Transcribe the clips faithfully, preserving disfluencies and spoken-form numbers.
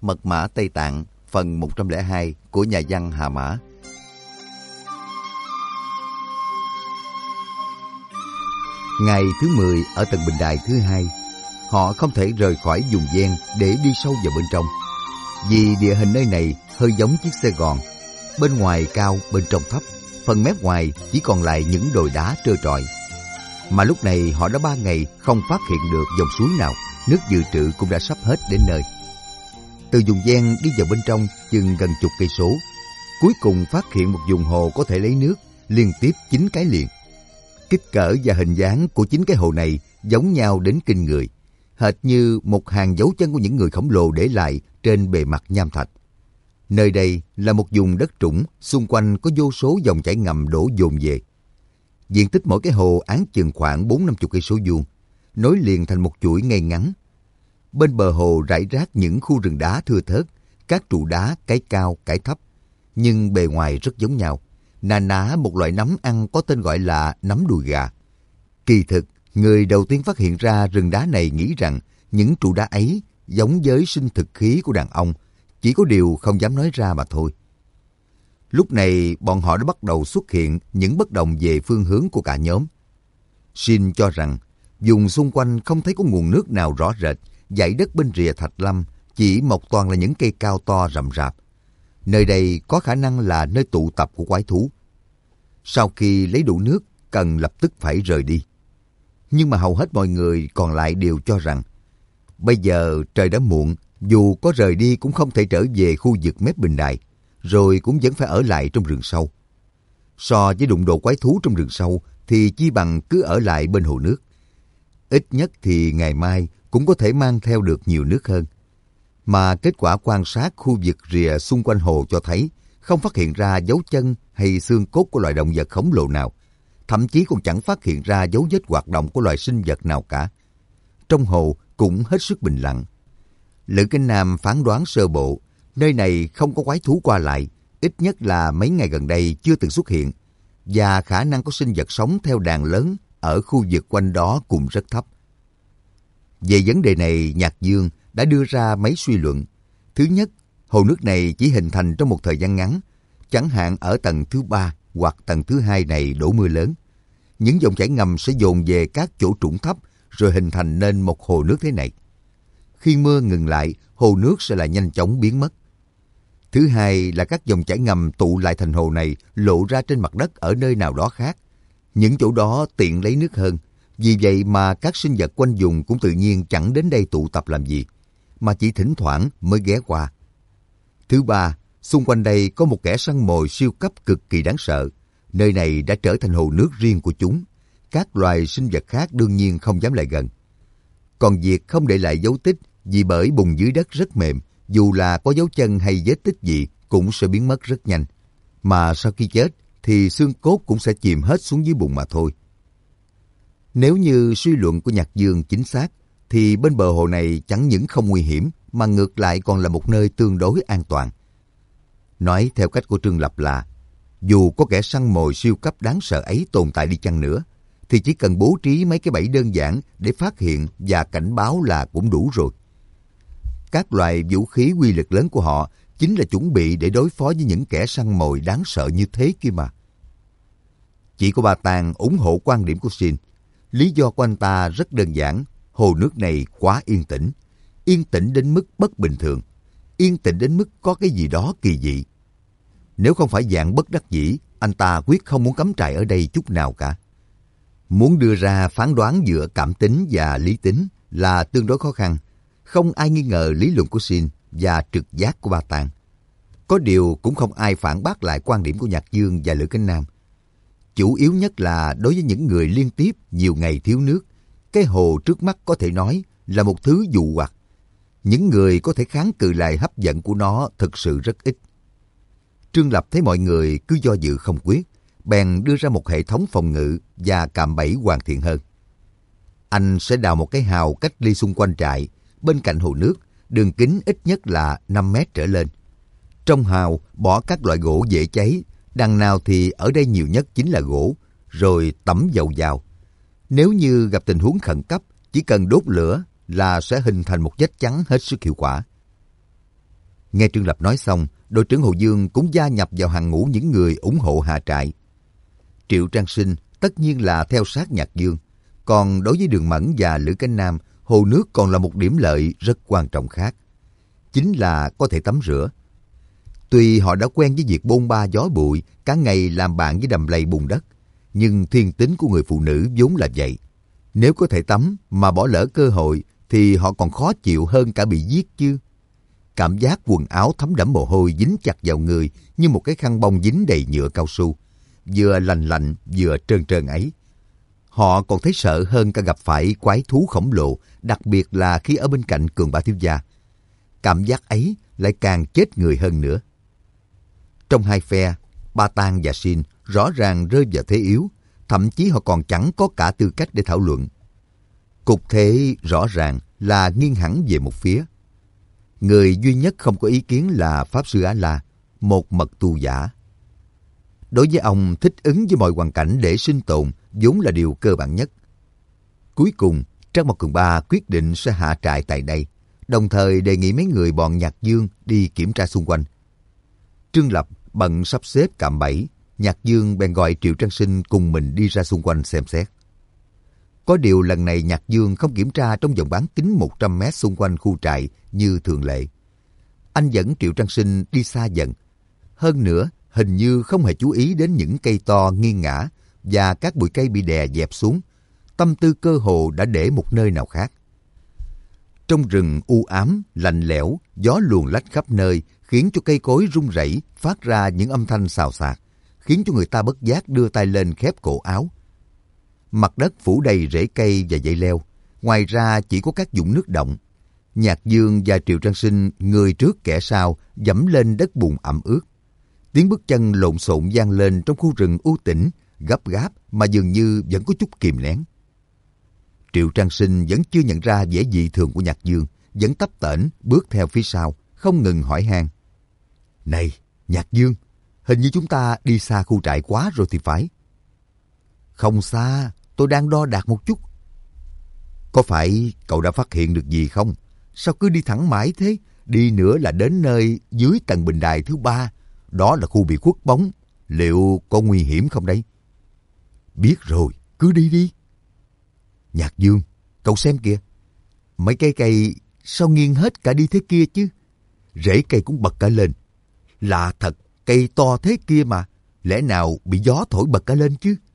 Mật mã Tây Tạng, phần một trăm lẻ hai của nhà văn Hà Mã. Ngày thứ mười ở tầng bình đài thứ hai, họ không thể rời khỏi vùng ven để đi sâu vào bên trong. Vì địa hình nơi này hơi giống chiếc xe gòn, bên ngoài cao, bên trong thấp, phần mép ngoài chỉ còn lại những đồi đá trơ trọi. Mà lúc này họ đã ba ngày không phát hiện được dòng suối nào, nước dự trữ cũng đã sắp hết đến nơi. Từ vùng ven đi vào bên trong chừng gần chục cây số, cuối cùng phát hiện một vùng hồ có thể lấy nước, liên tiếp chín cái liền. Kích cỡ và hình dáng của chín cái hồ này giống nhau đến kinh người, hệt như một hàng dấu chân của những người khổng lồ để lại trên bề mặt nham thạch. Nơi đây là một vùng đất trũng, xung quanh có vô số dòng chảy ngầm đổ dồn về. Diện tích mỗi cái hồ áng chừng khoảng bốn năm chục cây số vuông, nối liền thành một chuỗi ngay ngắn. Bên bờ hồ rải rác những khu rừng đá thưa thớt, các trụ đá cái cao cái thấp, nhưng bề ngoài rất giống nhau. Na ná một loại nấm ăn có tên gọi là nấm đùi gà. Kỳ thực, người đầu tiên phát hiện ra rừng đá này nghĩ rằng những trụ đá ấy giống với sinh thực khí của đàn ông, chỉ có điều không dám nói ra mà thôi. Lúc này, bọn họ đã bắt đầu xuất hiện những bất đồng về phương hướng của cả nhóm. Shin cho rằng, vùng xung quanh không thấy có nguồn nước nào rõ rệt, dãy đất bên rìa Thạch Lâm chỉ mọc toàn là những cây cao to rậm rạp. Nơi đây có khả năng là nơi tụ tập của quái thú. Sau khi lấy đủ nước, cần lập tức phải rời đi. Nhưng mà hầu hết mọi người còn lại đều cho rằng, bây giờ trời đã muộn, dù có rời đi cũng không thể trở về khu vực mép bình đài, rồi cũng vẫn phải ở lại trong rừng sâu. So với đụng độ quái thú trong rừng sâu, thì chi bằng cứ ở lại bên hồ nước. Ít nhất thì ngày mai cũng có thể mang theo được nhiều nước hơn. Mà kết quả quan sát khu vực rìa xung quanh hồ cho thấy không phát hiện ra dấu chân hay xương cốt của loài động vật khổng lồ nào. Thậm chí còn chẳng phát hiện ra dấu vết hoạt động của loài sinh vật nào cả. Trong hồ cũng hết sức bình lặng. Lữ Kinh Nam phán đoán sơ bộ, nơi này không có quái thú qua lại, ít nhất là mấy ngày gần đây chưa từng xuất hiện, và khả năng có sinh vật sống theo đàn lớn ở khu vực quanh đó cũng rất thấp. Về vấn đề này, Nhạc Dương đã đưa ra mấy suy luận. Thứ nhất, hồ nước này chỉ hình thành trong một thời gian ngắn, chẳng hạn ở tầng thứ ba hoặc tầng thứ hai này đổ mưa lớn. Những dòng chảy ngầm sẽ dồn về các chỗ trũng thấp rồi hình thành nên một hồ nước thế này. Khi mưa ngừng lại, hồ nước sẽ lại nhanh chóng biến mất. Thứ hai là các dòng chảy ngầm tụ lại thành hồ này lộ ra trên mặt đất ở nơi nào đó khác. Những chỗ đó tiện lấy nước hơn. Vì vậy mà các sinh vật quanh vùng cũng tự nhiên chẳng đến đây tụ tập làm gì, mà chỉ thỉnh thoảng mới ghé qua. Thứ ba, xung quanh đây có một kẻ săn mồi siêu cấp cực kỳ đáng sợ. Nơi này đã trở thành hồ nước riêng của chúng. Các loài sinh vật khác đương nhiên không dám lại gần. Còn việc không để lại dấu tích, vì bởi bùn dưới đất rất mềm, dù là có dấu chân hay vết tích gì cũng sẽ biến mất rất nhanh. Mà sau khi chết thì xương cốt cũng sẽ chìm hết xuống dưới bùn mà thôi. Nếu như suy luận của Nhạc Dương chính xác, thì bên bờ hồ này chẳng những không nguy hiểm, mà ngược lại còn là một nơi tương đối an toàn. Nói theo cách của Trương Lập là, dù có kẻ săn mồi siêu cấp đáng sợ ấy tồn tại đi chăng nữa, thì chỉ cần bố trí mấy cái bẫy đơn giản để phát hiện và cảnh báo là cũng đủ rồi. Các loại vũ khí uy lực lớn của họ chính là chuẩn bị để đối phó với những kẻ săn mồi đáng sợ như thế kia mà. Chỉ có Ba Tàng ủng hộ quan điểm của Shin. Lý do của anh ta rất đơn giản, hồ nước này quá yên tĩnh. Yên tĩnh đến mức bất bình thường. Yên tĩnh đến mức có cái gì đó kỳ dị. Nếu không phải dạng bất đắc dĩ, anh ta quyết không muốn cắm trại ở đây chút nào cả. Muốn đưa ra phán đoán giữa cảm tính và lý tính là tương đối khó khăn. Không ai nghi ngờ lý luận của Shin và trực giác của Ba Tàng. Có điều cũng không ai phản bác lại quan điểm của Nhạc Dương và Lữ Kinh Nam. Chủ yếu nhất là đối với những người liên tiếp nhiều ngày thiếu nước, cái hồ trước mắt có thể nói là một thứ dụ hoặc. Những người có thể kháng cự lại hấp dẫn của nó thực sự rất ít. Trương Lập thấy mọi người cứ do dự không quyết, bèn đưa ra một hệ thống phòng ngự và cạm bẫy hoàn thiện hơn. Anh sẽ đào một cái hào cách ly xung quanh trại, bên cạnh hồ nước, đường kính ít nhất là năm mét trở lên. Trong hào bỏ các loại gỗ dễ cháy, đằng nào thì ở đây nhiều nhất chính là gỗ, rồi tẩm dầu vào. Nếu như gặp tình huống khẩn cấp, chỉ cần đốt lửa là sẽ hình thành một vết chắn hết sức hiệu quả. Nghe Trương Lập nói xong, đội trưởng Hồ Dương cũng gia nhập vào hàng ngũ những người ủng hộ Hà Trại. Triệu Trang Sinh tất nhiên là theo sát Nhạc Dương. Còn đối với Đường Mẫn và Lữ Cánh Nam, hồ nước còn là một điểm lợi rất quan trọng khác. Chính là có thể tắm rửa. Tuy họ đã quen với việc bôn ba gió bụi, cả ngày làm bạn với đầm lầy bùn đất, nhưng thiên tính của người phụ nữ vốn là vậy. Nếu có thể tắm mà bỏ lỡ cơ hội thì họ còn khó chịu hơn cả bị giết chứ. Cảm giác quần áo thấm đẫm mồ hôi dính chặt vào người như một cái khăn bông dính đầy nhựa cao su, vừa lành lạnh vừa trơn trơn ấy. Họ còn thấy sợ hơn cả gặp phải quái thú khổng lồ, đặc biệt là khi ở bên cạnh Cường Ba thiếu gia. Cảm giác ấy lại càng chết người hơn nữa. Trong hai phe, Ba Tang và Xin rõ ràng rơi vào thế yếu, thậm chí họ còn chẳng có cả tư cách để thảo luận. Cục thế rõ ràng là nghiêng hẳn về một phía. Người duy nhất không có ý kiến là Pháp Sư Á-La, một mật tu giả. Đối với ông, thích ứng với mọi hoàn cảnh để sinh tồn vốn là điều cơ bản nhất. Cuối cùng, Trác Mộc Cường Ba quyết định sẽ hạ trại tại đây, đồng thời đề nghị mấy người bọn Nhạc Dương đi kiểm tra xung quanh. Trương Lập bận sắp xếp cạm bẫy, Nhạc Dương bèn gọi Triệu Trang Sinh cùng mình đi ra xung quanh xem xét. Có điều lần này Nhạc Dương không kiểm tra trong vòng bán kính một trăm mét xung quanh khu trại như thường lệ. Anh dẫn Triệu Trang Sinh đi xa dần. Hơn nữa, hình như không hề chú ý đến những cây to nghiêng ngã và các bụi cây bị đè dẹp xuống. Tâm tư cơ hồ đã để một nơi nào khác. Trong rừng u ám, lạnh lẽo, gió luồn lách khắp nơi, khiến cho cây cối rung rẩy, phát ra những âm thanh xào xạc, khiến cho người ta bất giác đưa tay lên khép cổ áo. Mặt đất phủ đầy rễ cây và dây leo, ngoài ra chỉ có các vũng nước động. Nhạc Dương và Triệu Trang Sinh người trước kẻ sau dẫm lên đất bùn ẩm ướt. Tiếng bước chân lộn xộn vang lên trong khu rừng u tĩnh, gấp gáp mà dường như vẫn có chút kìm nén. Triệu Trang Sinh vẫn chưa nhận ra vẻ dị thường của Nhạc Dương, vẫn tấp tễnh bước theo phía sau, không ngừng hỏi han. Này, Nhạc Dương, hình như chúng ta đi xa khu trại quá rồi thì phải. Không xa, tôi đang đo đạc một chút. Có phải cậu đã phát hiện được gì không? Sao cứ đi thẳng mãi thế? Đi nữa là đến nơi dưới tầng bình đài thứ ba. Đó là khu bị khuất bóng. Liệu có nguy hiểm không đấy? Biết rồi, cứ đi đi. Nhạc Dương, cậu xem kìa. Mấy cây cây sao nghiêng hết cả đi thế kia chứ? Rễ cây cũng bật cả lên. Lạ thật, cây to thế kia mà. Lẽ nào bị gió thổi bật cả lên chứ?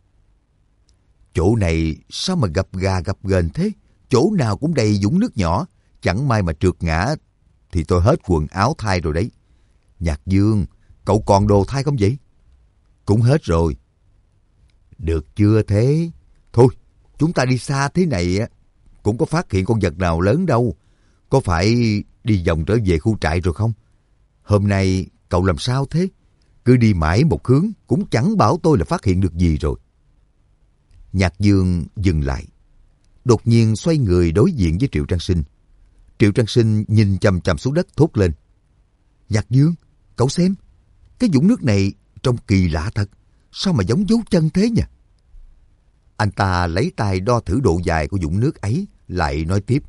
Chỗ này sao mà gập gà gập ghềnh thế? Chỗ nào cũng đầy vũng nước nhỏ. Chẳng may mà trượt ngã thì tôi hết quần áo thay rồi đấy. Nhạc Dương, cậu còn đồ thay không vậy? Cũng hết rồi. Được chưa thế? Thôi, chúng ta đi xa thế này cũng có phát hiện con vật nào lớn đâu. Có phải đi vòng trở về khu trại rồi không? Hôm nay cậu làm sao thế? Cứ đi mãi một hướng cũng chẳng bảo tôi là phát hiện được gì rồi. Nhạc Dương dừng lại. Đột nhiên xoay người đối diện với Triệu Trang Sinh. Triệu Trang Sinh nhìn chằm chằm xuống đất thốt lên. Nhạc Dương, cậu xem. Cái vũng nước này trông kỳ lạ thật. Sao mà giống dấu chân thế nhỉ? Anh ta lấy tay đo thử độ dài của vũng nước ấy, lại nói tiếp.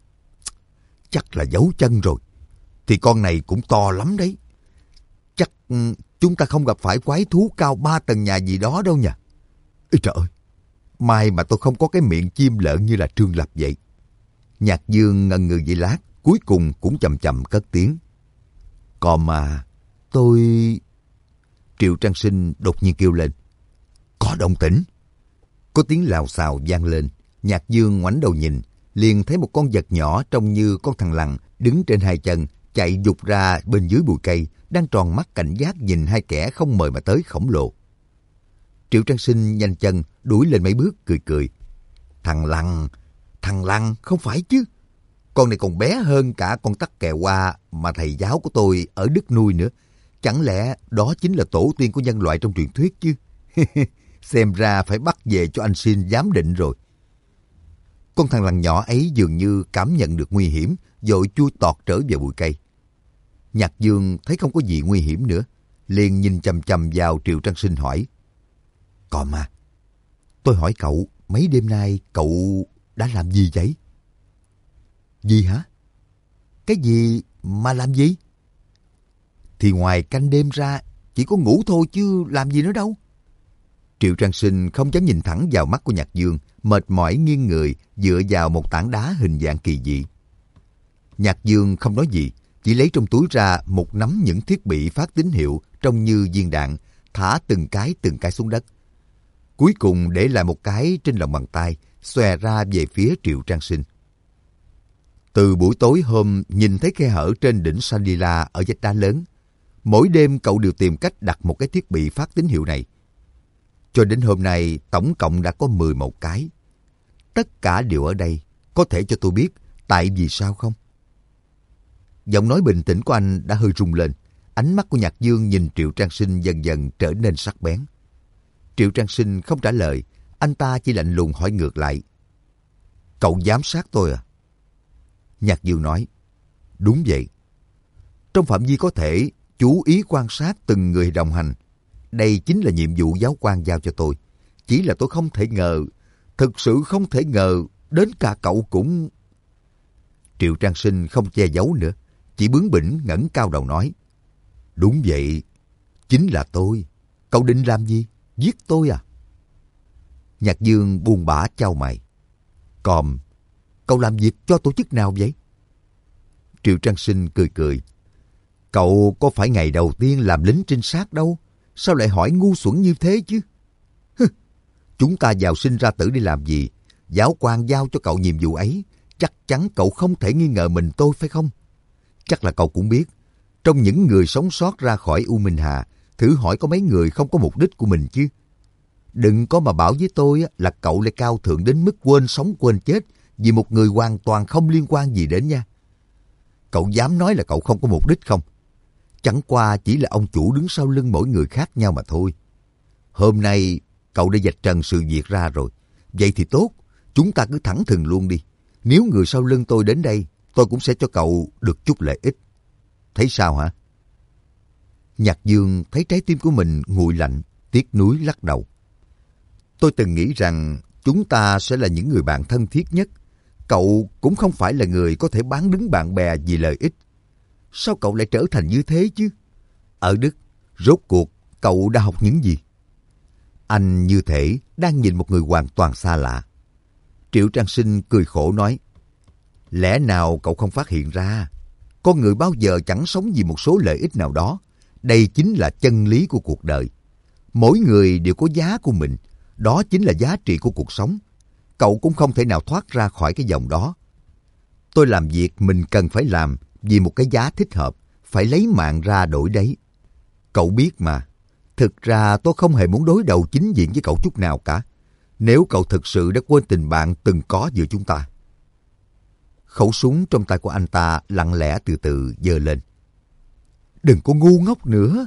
Chắc là dấu chân rồi. Thì con này cũng to lắm đấy. Chắc chúng ta không gặp phải quái thú cao ba tầng nhà gì đó đâu nhỉ? Ê trời ơi! May mà tôi không có cái miệng chim lợn như là Trương Lập vậy. Nhạc Dương ngần ngừ giây lát, cuối cùng cũng chậm chậm cất tiếng. Còn mà, tôi... Triệu Trang Sinh đột nhiên kêu lên. Có động tĩnh. Có tiếng lào xào vang lên. Nhạc Dương ngoảnh đầu nhìn, liền thấy một con vật nhỏ trông như con thằn lằn đứng trên hai chân, chạy vụt ra bên dưới bụi cây, đang tròn mắt cảnh giác nhìn hai kẻ không mời mà tới khổng lồ. Triệu Trang Sinh nhanh chân đuổi lên mấy bước cười cười. Thằng lằn, thằng lằn không phải chứ. Con này còn bé hơn cả con tắc kè hoa mà thầy giáo của tôi ở Đức nuôi nữa. Chẳng lẽ đó chính là tổ tiên của nhân loại trong truyền thuyết chứ? Xem ra phải bắt về cho anh Xin giám định rồi. Con thằng lằn nhỏ ấy dường như cảm nhận được nguy hiểm, vội chui tọt trở về bụi cây. Nhạc Dương thấy không có gì nguy hiểm nữa, liền nhìn chằm chằm vào Triệu Trang Sinh hỏi. Còn mà, tôi hỏi cậu, mấy đêm nay cậu đã làm gì vậy? Gì hả? Cái gì mà làm gì? thì ngoài canh đêm ra, chỉ có ngủ thôi chứ làm gì nữa đâu. Triệu Trang Sinh không dám nhìn thẳng vào mắt của Nhạc Dương, mệt mỏi nghiêng người dựa vào một tảng đá hình dạng kỳ dị. Nhạc Dương không nói gì, chỉ lấy trong túi ra một nắm những thiết bị phát tín hiệu trông như viên đạn, thả từng cái từng cái xuống đất. Cuối cùng để lại một cái trên lòng bàn tay, xòe ra về phía Triệu Trang Sinh. Từ buổi tối hôm nhìn thấy khe hở trên đỉnh Shangri-La ở vách đá lớn, mỗi đêm cậu đều tìm cách đặt một cái thiết bị phát tín hiệu này. Cho đến hôm nay, tổng cộng đã có mười một cái. Tất cả đều ở đây. Có thể cho tôi biết tại vì sao không? Giọng nói bình tĩnh của anh đã hơi rung lên. Ánh mắt của Nhạc Dương nhìn Triệu Trang Sinh dần dần trở nên sắc bén. Triệu Trang Sinh không trả lời. Anh ta chỉ lạnh lùng hỏi ngược lại. Cậu giám sát tôi à? Nhạc Dương nói. Đúng vậy. Trong phạm vi có thể, chú ý quan sát từng người đồng hành. Đây chính là nhiệm vụ giáo quan giao cho tôi. Chỉ là tôi không thể ngờ, thực sự không thể ngờ, đến cả cậu cũng... Triệu Trang Sinh không che giấu nữa, chỉ bướng bỉnh ngẩng cao đầu nói. Đúng vậy, chính là tôi. Cậu định làm gì? Giết tôi à? Nhạc Dương buông bã chau mày. Còn, cậu làm việc cho tổ chức nào vậy? Triệu Trang Sinh cười cười. Cậu có phải ngày đầu tiên làm lính trinh sát đâu. Sao lại hỏi ngu xuẩn như thế chứ? Hừ, chúng ta vào sinh ra tử đi làm gì? Giáo quan giao cho cậu nhiệm vụ ấy. Chắc chắn cậu không thể nghi ngờ mình tôi phải không? Chắc là cậu cũng biết. Trong những người sống sót ra khỏi U Minh Hà, thử hỏi có mấy người không có mục đích của mình chứ? Đừng có mà bảo với tôi là cậu lại cao thượng đến mức quên sống quên chết vì một người hoàn toàn không liên quan gì đến nha. Cậu dám nói là cậu không có mục đích không? Chẳng qua chỉ là ông chủ đứng sau lưng mỗi người khác nhau mà thôi. Hôm nay cậu đã vạch trần sự việc ra rồi. Vậy thì tốt, chúng ta cứ thẳng thừng luôn đi. Nếu người sau lưng tôi đến đây, tôi cũng sẽ cho cậu được chút lợi ích. Thấy sao hả? Nhạc Dương thấy trái tim của mình nguội lạnh, tiếc nuối lắc đầu. Tôi từng nghĩ rằng chúng ta sẽ là những người bạn thân thiết nhất. Cậu cũng không phải là người có thể bán đứng bạn bè vì lợi ích. Sao cậu lại trở thành như thế chứ? Ở Đức, rốt cuộc cậu đã học những gì? Anh như thể đang nhìn một người hoàn toàn xa lạ. Triệu Trang Sinh cười khổ nói. Lẽ nào cậu không phát hiện ra? Con người bao giờ chẳng sống vì một số lợi ích nào đó. Đây chính là chân lý của cuộc đời. Mỗi người đều có giá của mình. Đó chính là giá trị của cuộc sống. Cậu cũng không thể nào thoát ra khỏi cái dòng đó. Tôi làm việc mình cần phải làm vì một cái giá thích hợp, phải lấy mạng ra đổi đấy. Cậu biết mà, thực ra tôi không hề muốn đối đầu chính diện với cậu chút nào cả. Nếu cậu thực sự đã quên tình bạn từng có giữa chúng ta. Khẩu súng trong tay của anh ta lặng lẽ từ từ giơ lên. Đừng có ngu ngốc nữa.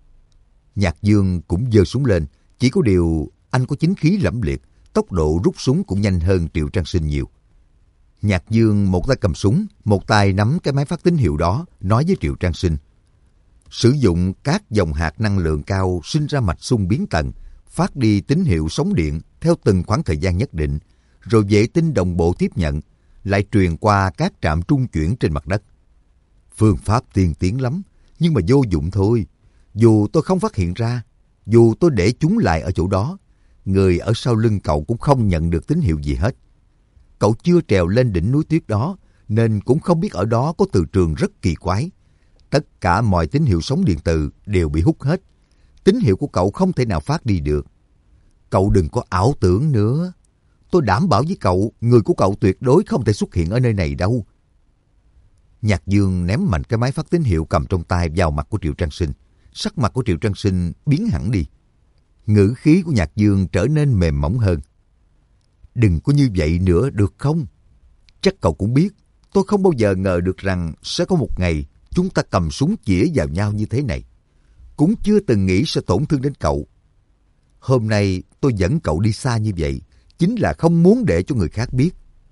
Nhạc Dương cũng giơ súng lên, chỉ có điều anh có chính khí lẫm liệt, tốc độ rút súng cũng nhanh hơn Triệu Trang Sinh nhiều. Nhạc Dương một tay cầm súng, một tay nắm cái máy phát tín hiệu đó, nói với Triệu Trang Sinh. Sử dụng các dòng hạt năng lượng cao sinh ra mạch xung biến tần, phát đi tín hiệu sóng điện theo từng khoảng thời gian nhất định, rồi vệ tinh đồng bộ tiếp nhận, lại truyền qua các trạm trung chuyển trên mặt đất. Phương pháp tiên tiến lắm, nhưng mà vô dụng thôi. Dù tôi không phát hiện ra, dù tôi để chúng lại ở chỗ đó, người ở sau lưng cậu cũng không nhận được tín hiệu gì hết. Cậu chưa trèo lên đỉnh núi tuyết đó, nên cũng không biết ở đó có từ trường rất kỳ quái. Tất cả mọi tín hiệu sóng điện từ đều bị hút hết. Tín hiệu của cậu không thể nào phát đi được. Cậu đừng có ảo tưởng nữa. Tôi đảm bảo với cậu, người của cậu tuyệt đối không thể xuất hiện ở nơi này đâu. Nhạc Dương ném mạnh cái máy phát tín hiệu cầm trong tay vào mặt của Triệu Trang Sinh. Sắc mặt của Triệu Trang Sinh biến hẳn đi. Ngữ khí của Nhạc Dương trở nên mềm mỏng hơn. Đừng có như vậy nữa được không? Chắc cậu cũng biết, tôi không bao giờ ngờ được rằng sẽ có một ngày chúng ta cầm súng chĩa vào nhau như thế này. Cũng chưa từng nghĩ sẽ tổn thương đến cậu. Hôm nay tôi dẫn cậu đi xa như vậy, chính là không muốn để cho người khác biết.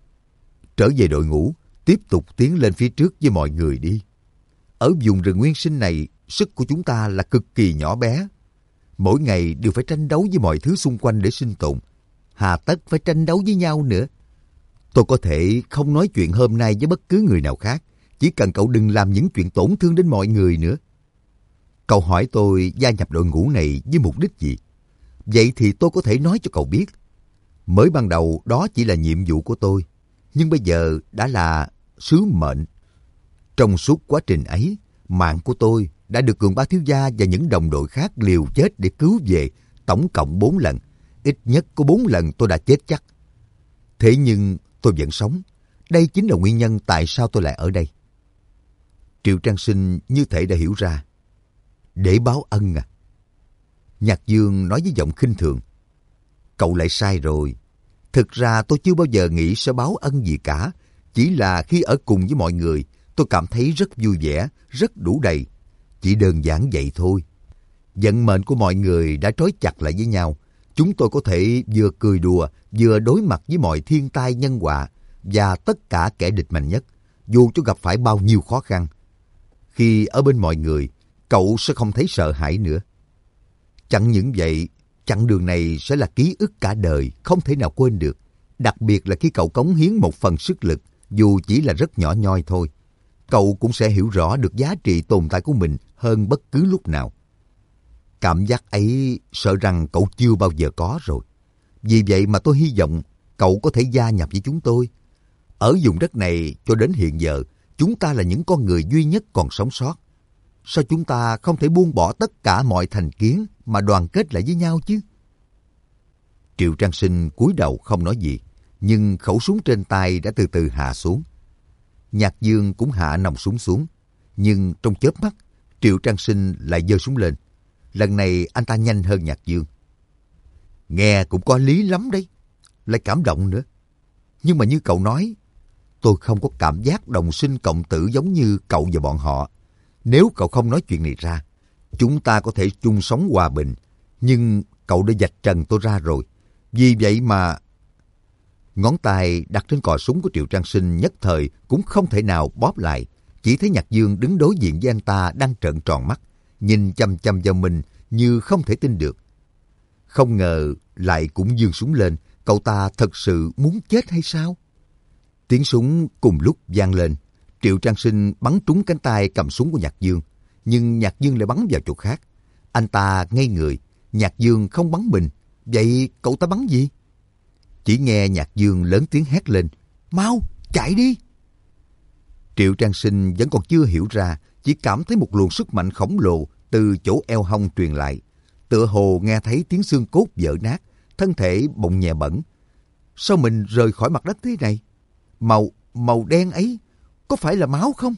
Trở về đội ngũ, tiếp tục tiến lên phía trước với mọi người đi. Ở vùng rừng nguyên sinh này, sức của chúng ta là cực kỳ nhỏ bé. Mỗi ngày đều phải tranh đấu với mọi thứ xung quanh để sinh tồn. Hà tất phải tranh đấu với nhau nữa. Tôi có thể không nói chuyện hôm nay với bất cứ người nào khác. Chỉ cần cậu đừng làm những chuyện tổn thương đến mọi người nữa. Cậu hỏi tôi gia nhập đội ngũ này với mục đích gì? Vậy thì tôi có thể nói cho cậu biết. Mới ban đầu đó chỉ là nhiệm vụ của tôi, nhưng bây giờ đã là sứ mệnh. Trong suốt quá trình ấy, mạng của tôi đã được Cường Ba thiếu gia và những đồng đội khác liều chết để cứu về, tổng cộng bốn lần. Ít nhất có bốn lần tôi đã chết chắc. Thế nhưng tôi vẫn sống. Đây chính là nguyên nhân tại sao tôi lại ở đây. Triệu Trang Sinh như thể đã hiểu ra. Để báo ân à? Nhạc Dương nói với giọng khinh thường. Cậu lại sai rồi. Thực ra tôi chưa bao giờ nghĩ sẽ báo ân gì cả. Chỉ là khi ở cùng với mọi người, tôi cảm thấy rất vui vẻ, rất đủ đầy. Chỉ đơn giản vậy thôi. Vận mệnh của mọi người đã trói chặt lại với nhau. Chúng tôi có thể vừa cười đùa, vừa đối mặt với mọi thiên tai nhân họa và tất cả kẻ địch mạnh nhất, dù cho gặp phải bao nhiêu khó khăn. Khi ở bên mọi người, cậu sẽ không thấy sợ hãi nữa. Chẳng những vậy, chặng đường này sẽ là ký ức cả đời, không thể nào quên được. Đặc biệt là khi cậu cống hiến một phần sức lực, dù chỉ là rất nhỏ nhoi thôi. Cậu cũng sẽ hiểu rõ được giá trị tồn tại của mình hơn bất cứ lúc nào. Cảm giác ấy sợ rằng cậu chưa bao giờ có rồi. Vì vậy mà tôi hy vọng cậu có thể gia nhập với chúng tôi. Ở vùng đất này cho đến hiện giờ, chúng ta là những con người duy nhất còn sống sót. Sao chúng ta không thể buông bỏ tất cả mọi thành kiến mà đoàn kết lại với nhau chứ? Triệu Trang Sinh cúi đầu không nói gì, nhưng khẩu súng trên tay đã từ từ hạ xuống. Nhạc Dương cũng hạ nòng súng xuống, nhưng trong chớp mắt, Triệu Trang Sinh lại giơ súng lên. Lần này anh ta nhanh hơn Nhạc Dương. Nghe cũng có lý lắm đấy, lại cảm động nữa. Nhưng mà như cậu nói, tôi không có cảm giác đồng sinh cộng tử giống như cậu và bọn họ. Nếu cậu không nói chuyện này ra, chúng ta có thể chung sống hòa bình. Nhưng cậu đã vạch trần tôi ra rồi. Vì vậy mà... Ngón tay đặt trên cò súng của Triệu Trang Sinh nhất thời cũng không thể nào bóp lại. Chỉ thấy Nhạc Dương đứng đối diện với anh ta đang trợn tròn mắt, nhìn chăm chăm vào mình như không thể tin được. Không ngờ lại cũng giương súng lên, cậu ta thật sự muốn chết hay sao? Tiếng súng cùng lúc vang lên. Triệu Trang Sinh bắn trúng cánh tay cầm súng của Nhạc Dương, nhưng Nhạc Dương lại bắn vào chỗ khác. Anh ta ngây người, Nhạc Dương không bắn mình, vậy cậu ta bắn gì? Chỉ nghe Nhạc Dương lớn tiếng hét lên, mau, chạy đi! Triệu Trang Sinh vẫn còn chưa hiểu ra, chỉ cảm thấy một luồng sức mạnh khổng lồ từ chỗ eo hông truyền lại. Tựa hồ nghe thấy tiếng xương cốt vỡ nát, thân thể bỗng nhẹ bẩn. Sao mình rời khỏi mặt đất thế này? Màu, màu đen ấy, có phải là máu không?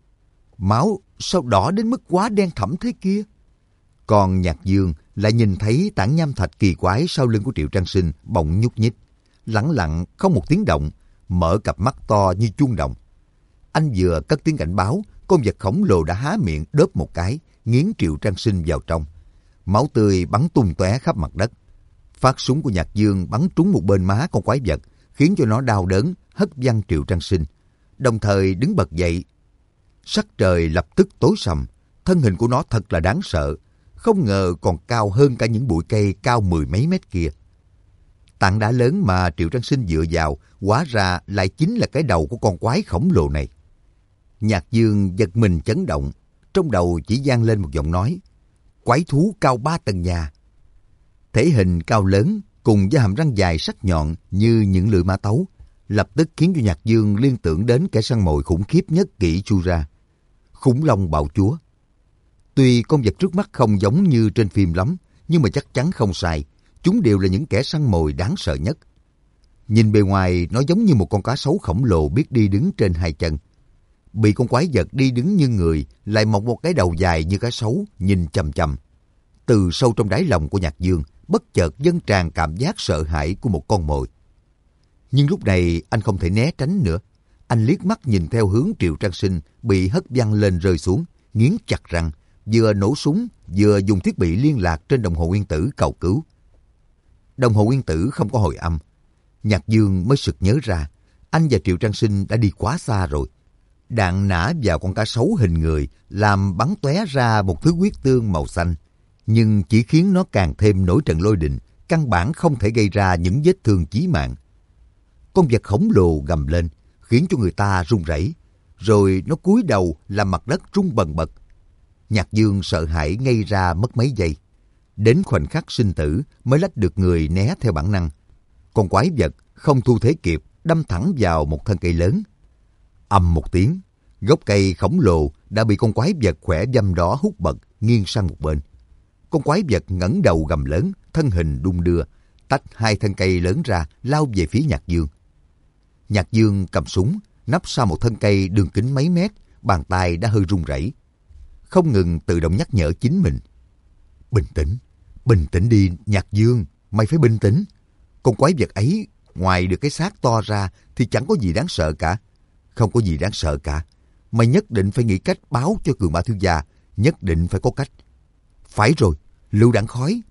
Máu sao đỏ đến mức quá đen thẫm thế kia? Còn Nhạc Dương lại nhìn thấy tảng nham thạch kỳ quái sau lưng của Triệu Trang Sinh bỗng nhúc nhích, lẳng lặng không một tiếng động, mở cặp mắt to như chuông đồng. Anh vừa cất tiếng cảnh báo, con vật khổng lồ đã há miệng đớp một cái, nghiến Triệu Trang Sinh vào trong. Máu tươi bắn tung tóe khắp mặt đất. Phát súng của Nhạc Dương bắn trúng một bên má con quái vật, khiến cho nó đau đớn, hất văng Triệu Trang Sinh, đồng thời đứng bật dậy. Sắc trời lập tức tối sầm, thân hình của nó thật là đáng sợ, không ngờ còn cao hơn cả những bụi cây cao mười mấy mét kia. Tảng đá lớn mà Triệu Trang Sinh dựa vào, hóa ra lại chính là cái đầu của con quái khổng lồ này. Nhạc Dương giật mình chấn động, trong đầu chỉ vang lên một giọng nói, quái thú cao ba tầng nhà. Thể hình cao lớn cùng với hàm răng dài sắc nhọn như những lưỡi mã tấu, lập tức khiến cho Nhạc Dương liên tưởng đến kẻ săn mồi khủng khiếp nhất kỷ chu ra, khủng long bạo chúa. Tuy con vật trước mắt không giống như trên phim lắm, nhưng mà chắc chắn không sai, chúng đều là những kẻ săn mồi đáng sợ nhất. Nhìn bề ngoài nó giống như một con cá sấu khổng lồ biết đi đứng trên hai chân. Bị con quái vật đi đứng như người lại mọc một cái đầu dài như cá sấu nhìn chằm chằm. Từ sâu trong đáy lòng của Nhạc Dương bất chợt dâng tràn cảm giác sợ hãi của một con mồi. Nhưng lúc này anh không thể né tránh nữa. Anh liếc mắt nhìn theo hướng Triệu Trang Sinh bị hất văng lên rơi xuống, nghiến chặt răng, vừa nổ súng vừa dùng thiết bị liên lạc trên đồng hồ nguyên tử cầu cứu. Đồng hồ nguyên tử không có hồi âm. Nhạc Dương mới sực nhớ ra, anh và Triệu Trang Sinh đã đi quá xa rồi. Đạn nã vào con cá sấu hình người làm bắn tóe ra một thứ huyết tương màu xanh, nhưng chỉ khiến nó càng thêm nổi trận lôi đình, căn bản không thể gây ra những vết thương chí mạng. Con vật khổng lồ gầm lên, khiến cho người ta run rẩy, rồi nó cúi đầu làm mặt đất rung bần bật. Nhạc Dương sợ hãi ngây ra mất mấy giây. Đến khoảnh khắc sinh tử mới lách được người né theo bản năng. Con quái vật không thu thế kịp, đâm thẳng vào một thân cây lớn. Ầm một tiếng, gốc cây khổng lồ đã bị con quái vật khỏe dâm đó hút bật, nghiêng sang một bên. Con quái vật ngẩng đầu gầm lớn, thân hình đung đưa, tách hai thân cây lớn ra, lao về phía Nhạc Dương. Nhạc Dương cầm súng, nấp sau một thân cây đường kính mấy mét, bàn tay đã hơi run rẩy, không ngừng tự động nhắc nhở chính mình. Bình tĩnh, bình tĩnh đi Nhạc Dương, mày phải bình tĩnh. Con quái vật ấy, ngoài được cái xác to ra thì chẳng có gì đáng sợ cả. Không có gì đáng sợ cả. Mày nhất định phải nghĩ cách báo cho Cường Ba thiếu gia, nhất định phải có cách. Phải rồi, lựu đạn khói.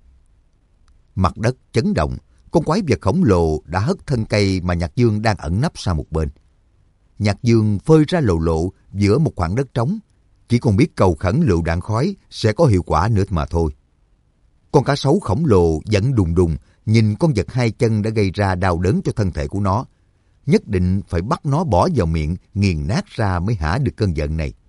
Mặt đất chấn động, con quái vật khổng lồ đã hất thân cây mà Nhạc Dương đang ẩn nấp sang một bên. Nhạc Dương phơi ra lộ lộ giữa một khoảng đất trống, chỉ còn biết cầu khẩn lựu đạn khói sẽ có hiệu quả nữa mà thôi. Con cá sấu khổng lồ vẫn đùng đùng, nhìn con vật hai chân đã gây ra đau đớn cho thân thể của nó. Nhất định phải bắt nó bỏ vào miệng, nghiền nát ra mới hả được cơn giận này.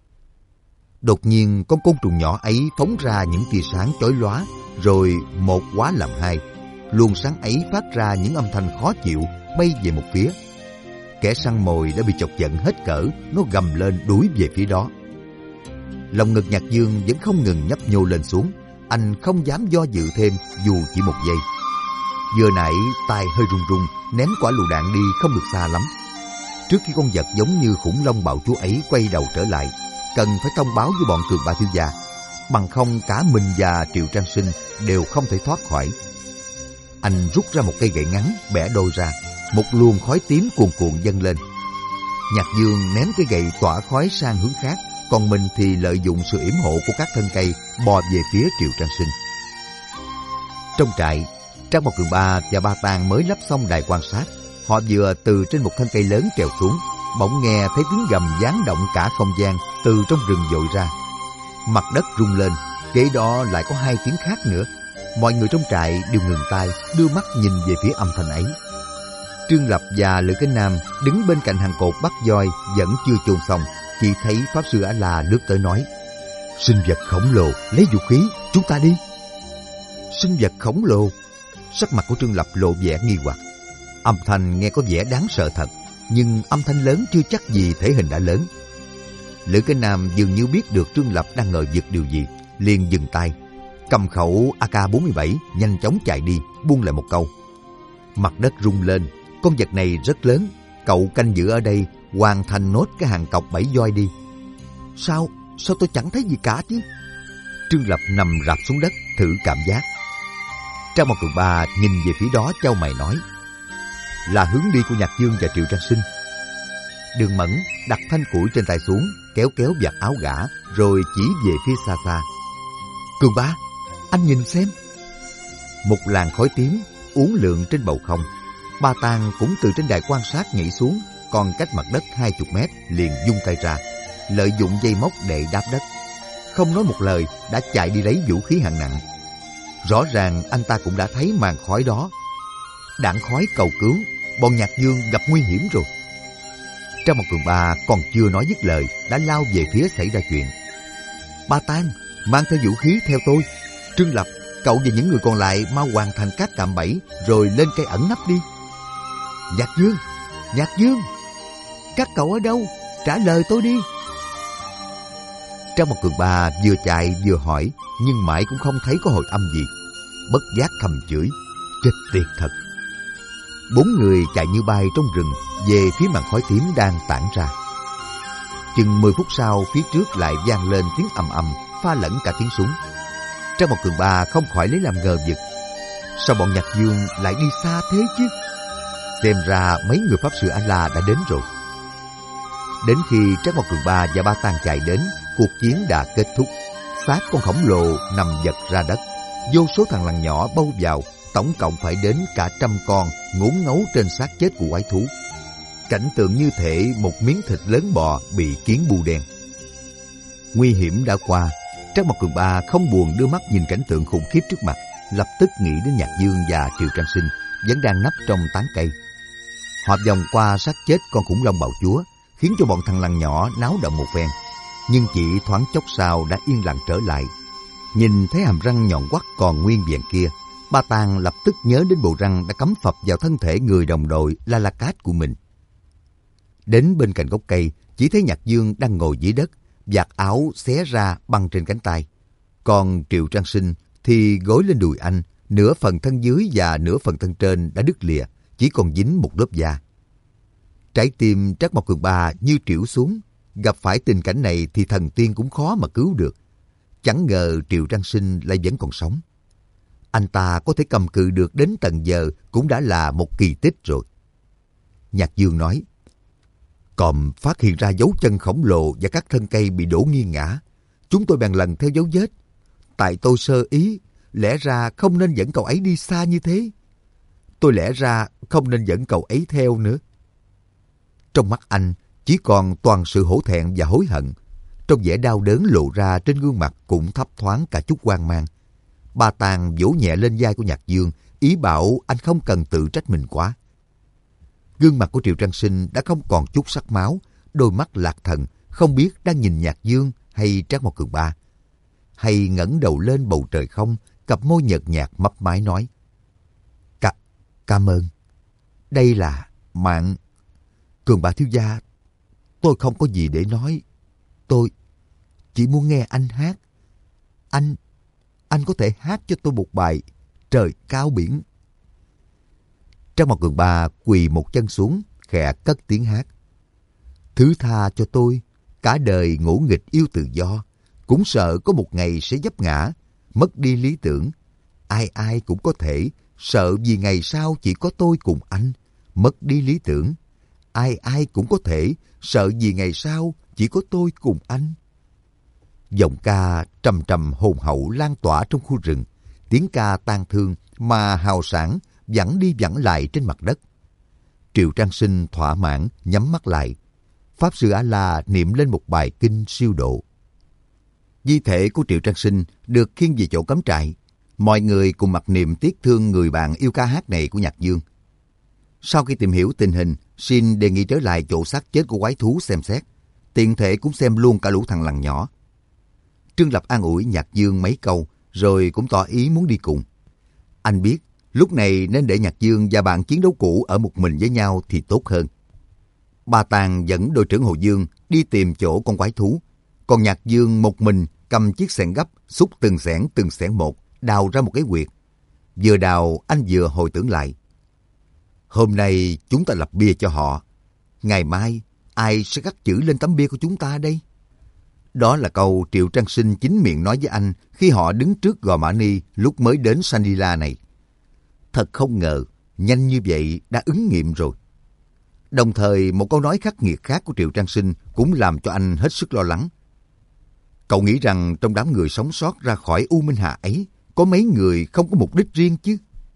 Đột nhiên con côn trùng nhỏ ấy phóng ra những tia sáng chói lóa, rồi một hóa làm hai. Luồng sáng ấy phát ra những âm thanh khó chịu, bay về một phía. Kẻ săn mồi đã bị chọc giận hết cỡ, nó gầm lên đuổi về phía đó. Lòng ngực Nhạc Dương vẫn không ngừng nhấp nhô lên xuống, anh không dám do dự thêm dù chỉ một giây. Vừa nãy tay hơi run run, ném quả lựu đạn đi không được xa lắm. Trước khi con vật giống như khủng long bạo chúa ấy quay đầu trở lại, cần phải thông báo với bọn Cường Ba thiếu gia, bằng không cả mình và Triệu Trang Sinh đều không thể thoát khỏi. Anh rút ra một cây gậy ngắn, bẻ đôi ra, một luồng khói tím cuồn cuộn dâng lên. Nhạc Dương ném cây gậy tỏa khói sang hướng khác, còn mình thì lợi dụng sự yểm hộ của các thân cây bò về phía Triệu Trang Sinh. Trong trại, Trang Một Cường Ba và Ba Tàng mới lắp xong đài quan sát. Họ vừa từ trên một thân cây lớn trèo xuống, bỗng nghe thấy tiếng gầm giáng động cả không gian từ trong rừng dội ra. Mặt đất rung lên, kế đó lại có hai tiếng khác nữa. Mọi người trong trại đều ngừng tay, đưa mắt nhìn về phía âm thanh ấy. Trương Lập và Lữ Cái Nam đứng bên cạnh hàng cột bắt voi vẫn chưa chôn xong, chỉ thấy Pháp Sư A La lướt tới nói: Sinh vật khổng lồ, lấy vũ khí, chúng ta đi. Sinh vật khổng lồ? Sắc mặt của Trương Lập lộ vẻ nghi hoặc. Âm thanh nghe có vẻ đáng sợ thật, nhưng âm thanh lớn chưa chắc gì thể hình đã lớn. Lữ Cái Nam dường như biết được Trương Lập đang ngờ vực điều gì, liền dừng tay, cầm khẩu A K bốn mươi bảy nhanh chóng chạy đi, buông lại một câu: Mặt đất rung lên, con vật này rất lớn, cậu canh giữ ở đây, hoàn thành nốt cái hàng cọc bảy voi đi. Sao? Sao tôi chẳng thấy gì cả chứ? Trương Lập nằm rạp xuống đất, thử cảm giác. Trang Một Cường Ba nhìn về phía đó chau mày nói: Là hướng đi của Nhạc Dương và Triệu Trang Sinh. Đường Mẫn đặt thanh củi trên tay xuống, kéo kéo vạt áo gã, rồi chỉ về phía xa xa. Cường Ba, anh nhìn xem. Một làn khói tím uốn lượn trên bầu không. Ba Tàng cũng từ trên đài quan sát nhảy xuống, còn cách mặt đất hai chục mét, liền vung tay ra, lợi dụng dây móc để đáp đất. Không nói một lời đã chạy đi lấy vũ khí hạng nặng. Rõ ràng anh ta cũng đã thấy màn khói đó. Đạn khói cầu cứu, bọn Nhạc Dương gặp nguy hiểm rồi. Trang Một Cường Ba còn chưa nói dứt lời đã lao về phía xảy ra chuyện. Ba Tàng, mang theo vũ khí theo tôi. Trương Lập, cậu và những người còn lại mau hoàn thành các cạm bẫy rồi lên cây ẩn nấp đi. Nhạc Dương, Nhạc Dương, các cậu ở đâu? Trả lời tôi đi. Trang Một Cường Ba vừa chạy vừa hỏi, nhưng mãi cũng không thấy có hồi âm gì. Bất giác thầm chửi: chết tiệt thật. Bốn người chạy như bay trong rừng về phía màn khói tím đang tản ra. Chừng mười phút sau, phía trước lại vang lên tiếng ầm ầm, pha lẫn cả tiếng súng. Trang Một Cường Ba không khỏi lấy làm ngờ vực. Sao bọn Nhạc Dương lại đi xa thế chứ? Xem ra mấy người Pháp Sư A La đã đến rồi. Đến khi Trang Một Cường Ba và Ba Tàng chạy đến, cuộc chiến đã kết thúc. Xác con khổng lồ nằm vật ra đất, vô số thằng lằn nhỏ bâu vào, tổng cộng phải đến cả trăm con ngốn ngấu trên xác chết của quái thú. Cảnh tượng như thể một miếng thịt lớn bò bị kiến bu đen. Nguy hiểm đã qua, Trang Một Cường Ba không buồn đưa mắt nhìn cảnh tượng khủng khiếp trước mặt, lập tức nghĩ đến Nhạc Dương và Triệu Trang Sinh vẫn đang nấp trong tán cây. Họ vòng qua xác chết con khủng long bạo chúa, khiến cho bọn thằng lằn nhỏ náo động một phen. nhưng chỉ thoáng chốc sau đã yên lặng trở lại. Nhìn thấy hàm răng nhọn quắt còn nguyên vẹn kia, Ba Tàng lập tức nhớ đến bộ răng đã cắm phập vào thân thể người đồng đội La La Cát của mình. Đến bên cạnh gốc cây, chỉ thấy Nhạc Dương đang ngồi dưới đất, vạt áo xé ra băng trên cánh tay. Còn Triệu Trang Sinh thì gối lên đùi anh, nửa phần thân dưới và nửa phần thân trên đã đứt lìa, chỉ còn dính một lớp da. Trái tim Trác Mộc Cường Ba như trĩu xuống, gặp phải tình cảnh này thì thần tiên cũng khó mà cứu được. Chẳng ngờ Triệu Trang Sinh lại vẫn còn sống. Anh ta có thể cầm cự được đến tận giờ cũng đã là một kỳ tích rồi. Nhạc Dương nói, Còm phát hiện ra dấu chân khổng lồ và các thân cây bị đổ nghiêng ngã. Chúng tôi bèn lần theo dấu vết. Tại tôi sơ ý, lẽ ra không nên dẫn cậu ấy đi xa như thế. Tôi lẽ ra không nên dẫn cậu ấy theo nữa. Trong mắt anh chỉ còn toàn sự hổ thẹn và hối hận. Trong vẻ đau đớn lộ ra trên gương mặt cũng thấp thoáng cả chút hoang mang. Ba Tàng vỗ nhẹ lên vai của Nhạc Dương, ý bảo anh không cần tự trách mình quá. Gương mặt của Triệu Trang Sinh đã không còn chút sắc máu, đôi mắt lạc thần, không biết đang nhìn Nhạc Dương hay Trác Mộc Cường Ba. Hay ngẩng đầu lên bầu trời không, cặp môi nhợt nhạt mấp máy nói, Cả, cảm ơn. Đây là mạng. Cường Ba thiếu gia, tôi không có gì để nói. Tôi chỉ muốn nghe anh hát. Anh, anh có thể hát cho tôi một bài Trời Cao Biển. Trác Mộc Cường Ba quỳ một chân xuống, khẽ cất tiếng hát. Thứ tha cho tôi, cả đời ngỗ nghịch yêu tự do, cũng sợ có một ngày sẽ vấp ngã, mất đi lý tưởng. Ai ai cũng có thể, sợ vì ngày sau chỉ có tôi cùng anh, mất đi lý tưởng. Ai ai cũng có thể, sợ vì ngày sau chỉ có tôi cùng anh. Giọng ca trầm trầm hồn hậu lan tỏa trong khu rừng, tiếng ca tang thương mà hào sảng vẳng đi vẳng lại trên mặt đất. Triệu Trang Sinh thỏa mãn nhắm mắt lại. Pháp sư A-la niệm lên một bài kinh siêu độ. Di thể của Triệu Trang Sinh được khiêng về chỗ cắm trại. Mọi người cùng mặc niệm tiếc thương người bạn yêu ca hát này của Nhạc Dương. Sau khi tìm hiểu tình hình, Xin đề nghị trở lại chỗ xác chết của quái thú xem xét. Tiện thể cũng xem luôn cả lũ thằng lằn nhỏ. Trương Lập an ủi Nhạc Dương mấy câu, rồi cũng tỏ ý muốn đi cùng. Anh biết, lúc này nên để Nhạc Dương và bạn chiến đấu cũ ở một mình với nhau thì tốt hơn. Ba Tàng dẫn đội trưởng Hồ Dương đi tìm chỗ con quái thú. Còn Nhạc Dương một mình cầm chiếc xẻng gấp, xúc từng xẻng từng xẻng một, đào ra một cái huyệt. Vừa đào, anh vừa hồi tưởng lại. Hôm nay chúng ta lập bia cho họ. Ngày mai, ai sẽ khắc chữ lên tấm bia của chúng ta đây? Đó là câu Triệu Trang Sinh chính miệng nói với anh khi họ đứng trước Gò Mã Ni lúc mới đến Sanila này. Thật không ngờ, nhanh như vậy đã ứng nghiệm rồi. Đồng thời, một câu nói khắc nghiệt khác của Triệu Trang Sinh cũng làm cho anh hết sức lo lắng. Cậu nghĩ rằng trong đám người sống sót ra khỏi U Minh Hà ấy, có mấy người không có mục đích riêng chứ?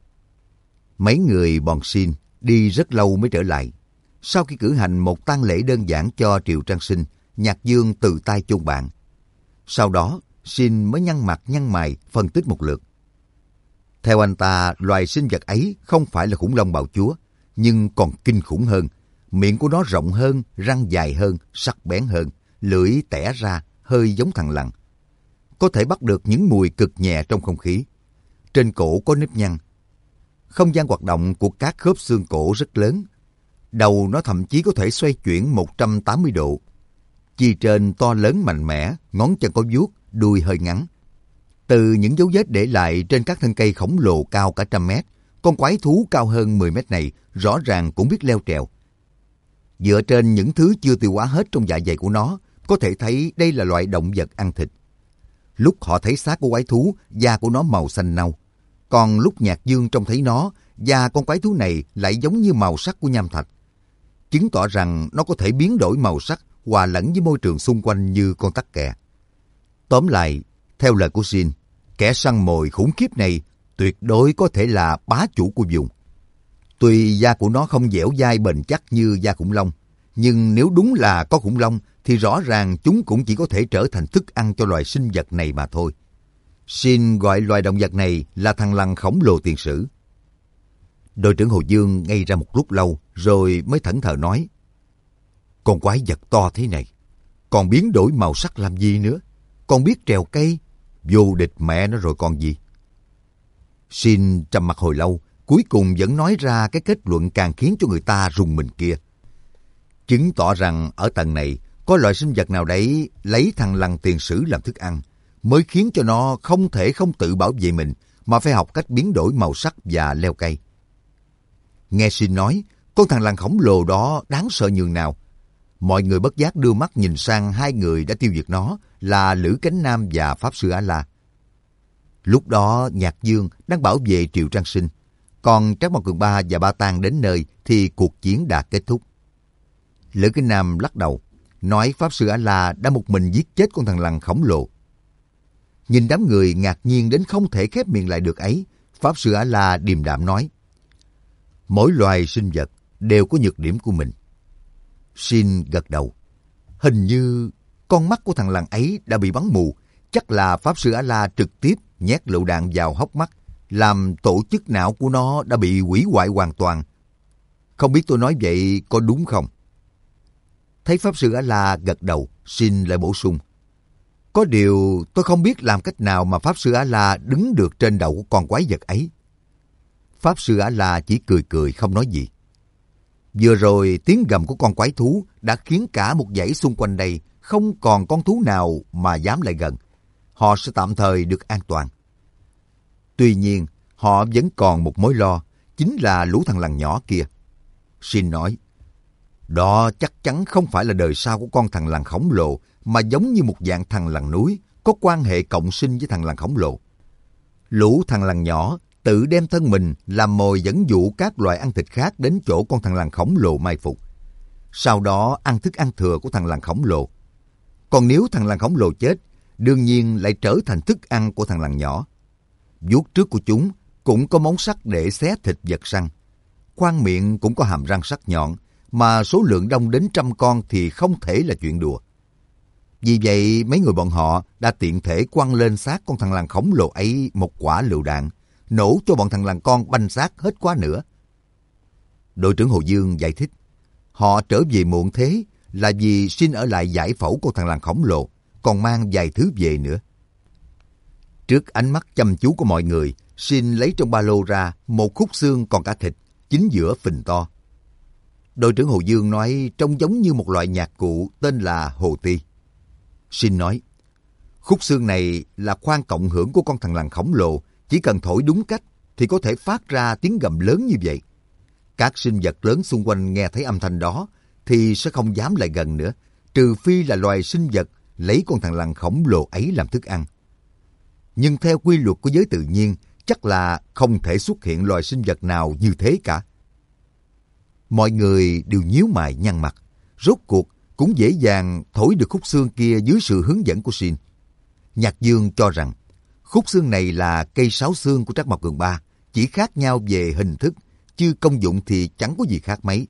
Mấy người bọn Xin đi rất lâu mới trở lại. Sau khi cử hành một tang lễ đơn giản cho Triệu Trang Sinh, Nhạc Dương từ tay chôn bạn. Sau đó, Xin mới nhăn mặt nhăn mày phân tích một lượt. Theo anh ta, loài sinh vật ấy không phải là khủng long bào chúa, nhưng còn kinh khủng hơn. Miệng của nó rộng hơn, răng dài hơn, sắc bén hơn, lưỡi tẻ ra, hơi giống thằn lằn. Có thể bắt được những mùi cực nhẹ trong không khí. Trên cổ có nếp nhăn. Không gian hoạt động của các khớp xương cổ rất lớn. Đầu nó thậm chí có thể xoay chuyển một trăm tám mươi độ. Chi trên to lớn mạnh mẽ, ngón chân có vuốt, đuôi hơi ngắn. Từ những dấu vết để lại trên các thân cây khổng lồ cao cả trăm mét, con quái thú cao hơn mười mét này rõ ràng cũng biết leo trèo. Dựa trên những thứ chưa tiêu hóa hết trong dạ dày của nó, có thể thấy đây là loại động vật ăn thịt. Lúc họ thấy xác của quái thú, da của nó màu xanh nâu. Còn lúc Nhạc Dương trông thấy nó, da con quái thú này lại giống như màu sắc của nham thạch. Chứng tỏ rằng nó có thể biến đổi màu sắc, hòa lẫn với môi trường xung quanh như con tắc kè. Tóm lại, theo lời của Xin, kẻ săn mồi khủng khiếp này tuyệt đối có thể là bá chủ của vùng. Tuy da của nó không dẻo dai bền chắc như da khủng long, nhưng nếu đúng là có khủng long thì rõ ràng chúng cũng chỉ có thể trở thành thức ăn cho loài sinh vật này mà thôi. Xin gọi loài động vật này là thằn lằn khổng lồ tiền sử. Đội trưởng Hồ Dương ngây ra một lúc lâu rồi mới thẫn thờ nói: Con quái vật to thế này, còn biến đổi màu sắc làm gì nữa? Còn biết trèo cây, vô địch mẹ nó rồi còn gì? Shin trầm mặc hồi lâu, cuối cùng vẫn nói ra cái kết luận càng khiến cho người ta rùng mình kia. Chứng tỏ rằng ở tầng này có loại sinh vật nào đấy lấy thằn lằn tiền sử làm thức ăn, mới khiến cho nó không thể không tự bảo vệ mình mà phải học cách biến đổi màu sắc và leo cây. Nghe Shin nói, con thằn lằn khổng lồ đó đáng sợ nhường nào. Mọi người bất giác đưa mắt nhìn sang hai người đã tiêu diệt nó là Lữ Cánh Nam và Pháp Sư A-La. Lúc đó Nhạc Dương đang bảo vệ Triệu Trang Sinh, còn Trác Mộc Cường Ba và Ba Tang đến nơi thì cuộc chiến đã kết thúc. Lữ Cánh Nam lắc đầu, nói Pháp Sư A-La đã một mình giết chết con thằn lằn khổng lồ. Nhìn đám người ngạc nhiên đến không thể khép miệng lại được ấy, Pháp Sư A-La điềm đạm nói, mỗi loài sinh vật đều có nhược điểm của mình. Shin gật đầu. Hình như con mắt của thằng lằn ấy đã bị bắn mù, chắc là Pháp Sư A-La trực tiếp nhét lựu đạn vào hốc mắt, làm tổ chức não của nó đã bị hủy hoại hoàn toàn. Không biết tôi nói vậy có đúng không? Thấy Pháp Sư A-La gật đầu, Shin lại bổ sung, có điều tôi không biết làm cách nào mà Pháp Sư A-La đứng được trên đầu của con quái vật ấy. Pháp Sư A-La chỉ cười cười không nói gì. Vừa rồi tiếng gầm của con quái thú đã khiến cả một dãy xung quanh đây không còn con thú nào mà dám lại gần. Họ sẽ tạm thời được an toàn. Tuy nhiên, họ vẫn còn một mối lo, chính là lũ thằn lằn nhỏ kia. Shin nói, đó chắc chắn không phải là đời sau của con thằn lằn khổng lồ, mà giống như một dạng thằn lằn núi, có quan hệ cộng sinh với thằn lằn khổng lồ. Lũ thằn lằn nhỏ tự đem thân mình làm mồi dẫn dụ các loài ăn thịt khác đến chỗ con thằn lằn khổng lồ mai phục. Sau đó ăn thức ăn thừa của thằn lằn khổng lồ. Còn nếu thằn lằn khổng lồ chết, đương nhiên lại trở thành thức ăn của thằn lằn nhỏ. Vuốt trước của chúng cũng có móng sắc để xé thịt vật săn. Khoang miệng cũng có hàm răng sắc nhọn, mà số lượng đông đến trăm con thì không thể là chuyện đùa. Vì vậy, mấy người bọn họ đã tiện thể quăng lên xác con thằn lằn khổng lồ ấy một quả lựu đạn, nổ cho bọn thằn lằn con banh xác hết quá nữa. Đội trưởng Hồ Dương giải thích, họ trở về muộn thế là vì Shin ở lại giải phẫu con thằn lằn khổng lồ, còn mang vài thứ về nữa. Trước ánh mắt chăm chú của mọi người, Shin lấy trong ba lô ra một khúc xương còn cả thịt, chính giữa phình to. Đội trưởng Hồ Dương nói trông giống như một loại nhạc cụ tên là hồ ti. Shin nói, khúc xương này là khoang cộng hưởng của con thằn lằn khổng lồ, chỉ cần thổi đúng cách thì có thể phát ra tiếng gầm lớn như vậy. Các sinh vật lớn xung quanh nghe thấy âm thanh đó thì sẽ không dám lại gần nữa, trừ phi là loài sinh vật lấy con thằn lằn khổng lồ ấy làm thức ăn. Nhưng theo quy luật của giới tự nhiên, chắc là không thể xuất hiện loài sinh vật nào như thế cả. Mọi người đều nhíu mày nhăn mặt, rốt cuộc cũng dễ dàng thổi được khúc xương kia dưới sự hướng dẫn của Shin. Nhạc Dương cho rằng khúc xương này là cây sáo xương của Trác Mộc Cường Ba, chỉ khác nhau về hình thức, chứ công dụng thì chẳng có gì khác mấy.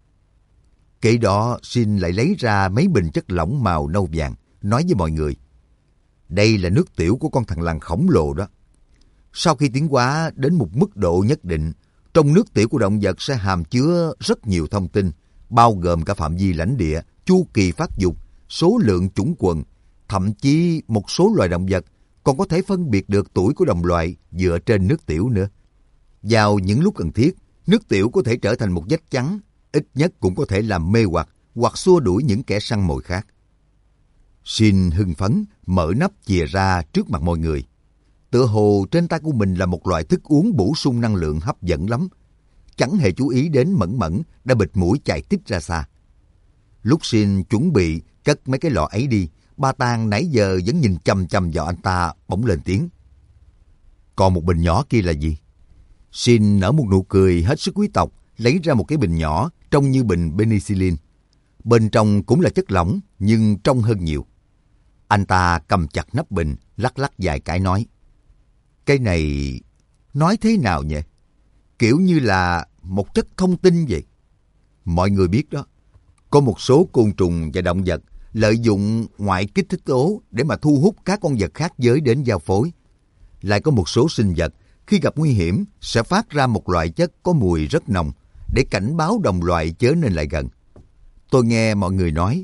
Kể đó, Shin lại lấy ra mấy bình chất lỏng màu nâu vàng, nói với mọi người, đây là nước tiểu của con thằn lằn khổng lồ đó. Sau khi tiến hóa đến một mức độ nhất định, trong nước tiểu của động vật sẽ hàm chứa rất nhiều thông tin, bao gồm cả phạm vi lãnh địa, chu kỳ phát dục, số lượng chủng quần, thậm chí một số loài động vật còn có thể phân biệt được tuổi của đồng loại dựa trên nước tiểu nữa. Vào những lúc cần thiết, nước tiểu có thể trở thành một vết trắng, ít nhất cũng có thể làm mê hoặc hoặc xua đuổi những kẻ săn mồi khác. Shin hưng phấn mở nắp chìa ra trước mặt mọi người. Tựa hồ trên tay của mình là một loại thức uống bổ sung năng lượng hấp dẫn lắm. Chẳng hề chú ý đến Mẫn Mẫn đã bịt mũi chạy tít ra xa. Lúc Shin chuẩn bị cất mấy cái lọ ấy đi, Ba Tang nãy giờ vẫn nhìn chăm chăm vào anh ta, bỗng lên tiếng. Còn một bình nhỏ kia là gì? Shin nở một nụ cười hết sức quý tộc, lấy ra một cái bình nhỏ trông như bình penicillin. Bên trong cũng là chất lỏng, nhưng trong hơn nhiều. Anh ta cầm chặt nắp bình, lắc lắc vài cái nói. Cái này nói thế nào nhỉ? Kiểu như là một chất thông tin vậy. Mọi người biết đó, có một số côn trùng và động vật lợi dụng ngoại kích thích tố để mà thu hút các con vật khác giới đến giao phối. Lại có một số sinh vật khi gặp nguy hiểm sẽ phát ra một loại chất có mùi rất nồng để cảnh báo đồng loại chớ nên lại gần. Tôi nghe mọi người nói,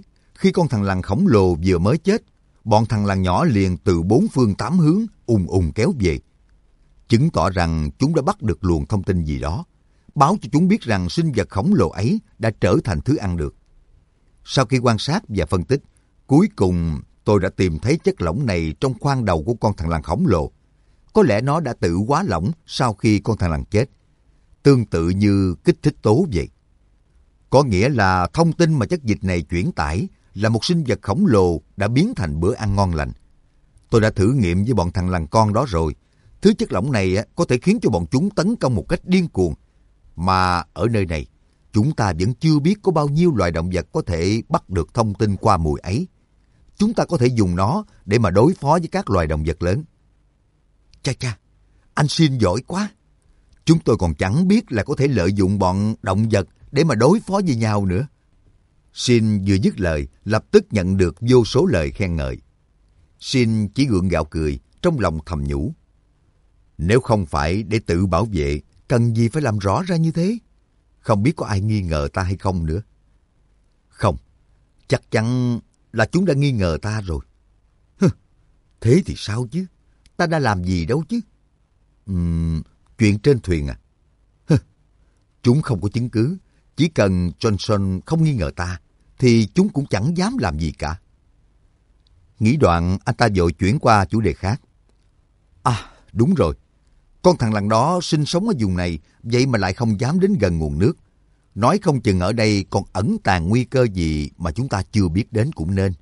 Khi con thằn lằn khổng lồ vừa mới chết, bọn thằn lằn nhỏ liền từ bốn phương tám hướng ùn ùn kéo về, chứng tỏ rằng chúng đã bắt được luồng thông tin gì đó, báo cho chúng biết rằng sinh vật khổng lồ ấy đã trở thành thứ ăn được. Sau khi quan sát và phân tích, cuối cùng tôi đã tìm thấy chất lỏng này trong khoang đầu của con thằn lằn khổng lồ. Có lẽ nó đã tự hóa lỏng sau khi con thằn lằn chết, tương tự như kích thích tố vậy. Có nghĩa là thông tin mà chất dịch này chuyển tải là một sinh vật khổng lồ đã biến thành bữa ăn ngon lành. Tôi đã thử nghiệm với bọn thằn lằn con đó rồi. Thứ chất lỏng này có thể khiến cho bọn chúng tấn công một cách điên cuồng. Mà ở nơi này, chúng ta vẫn chưa biết có bao nhiêu loài động vật có thể bắt được thông tin qua mùi ấy. Chúng ta có thể dùng nó để mà đối phó với các loài động vật lớn. Cha cha, anh Shin giỏi quá. Chúng tôi còn chẳng biết là có thể lợi dụng bọn động vật để mà đối phó với nhau nữa. Shin vừa dứt lời, lập tức nhận được vô số lời khen ngợi. Shin chỉ gượng gạo cười, trong lòng thầm nhủ. Nếu không phải để tự bảo vệ, cần gì phải làm rõ ra như thế? Không biết có ai nghi ngờ ta hay không nữa. Không, chắc chắn là chúng đã nghi ngờ ta rồi. Hừ, thế thì sao chứ? Ta đã làm gì đâu chứ? Uhm, chuyện trên thuyền à? Hừ, chúng không có chứng cứ. Chỉ cần Johnson không nghi ngờ ta, thì chúng cũng chẳng dám làm gì cả. Nghĩ đoạn, anh ta vội chuyển qua chủ đề khác. À, đúng rồi. Con thằn lằn đó sinh sống ở vùng này, vậy mà lại không dám đến gần nguồn nước. Nói không chừng ở đây còn ẩn tàng nguy cơ gì mà chúng ta chưa biết đến cũng nên.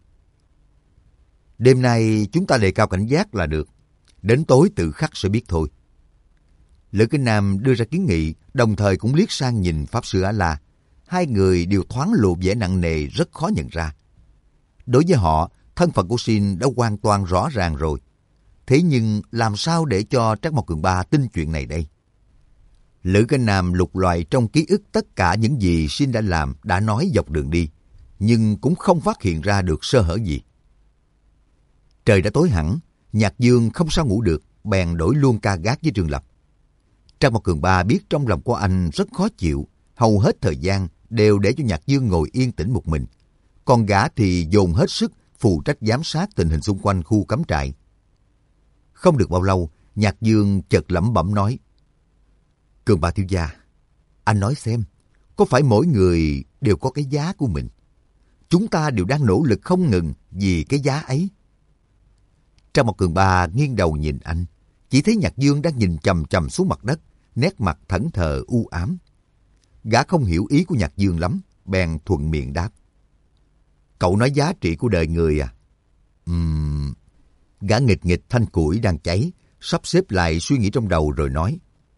Đêm nay chúng ta đề cao cảnh giác là được. Đến tối tự khắc sẽ biết thôi. Lữ Kinh Nam đưa ra kiến nghị, đồng thời cũng liếc sang nhìn Pháp Sư A-La. Hai người đều thoáng lộ vẻ nặng nề rất khó nhận ra. Đối với họ, thân phận của Shin đã hoàn toàn rõ ràng rồi. Thế nhưng làm sao để cho Trác Mộc Cường Ba tin chuyện này đây? Lữ Kinh Nam lục loại trong ký ức tất cả những gì Shin đã làm, đã nói dọc đường đi, nhưng cũng không phát hiện ra được sơ hở gì. Trời đã tối hẳn, Nhạc Dương không sao ngủ được, bèn đổi luôn ca gác với Trương Lập. Trác Mộc Cường Ba biết trong lòng của anh rất khó chịu, hầu hết thời gian đều để cho Nhạc Dương ngồi yên tĩnh một mình. Còn gã thì dồn hết sức phụ trách giám sát tình hình xung quanh khu cắm trại. Không được bao lâu, Nhạc Dương chợt lẩm bẩm nói. Cường Ba thiếu gia, anh nói xem, có phải mỗi người đều có cái giá của mình? Chúng ta đều đang nỗ lực không ngừng vì cái giá ấy. Trác Mộc Cường Ba nghiêng đầu nhìn anh, chỉ thấy Nhạc Dương đang nhìn chằm chằm xuống mặt đất, nét mặt thẫn thờ u ám. Gã không hiểu ý của Nhạc Dương lắm, bèn thuận miệng đáp. Cậu nói giá trị của đời người à? Ừm... Gã nghịch nghịch thanh củi đang cháy, sắp xếp lại suy nghĩ trong đầu rồi nói.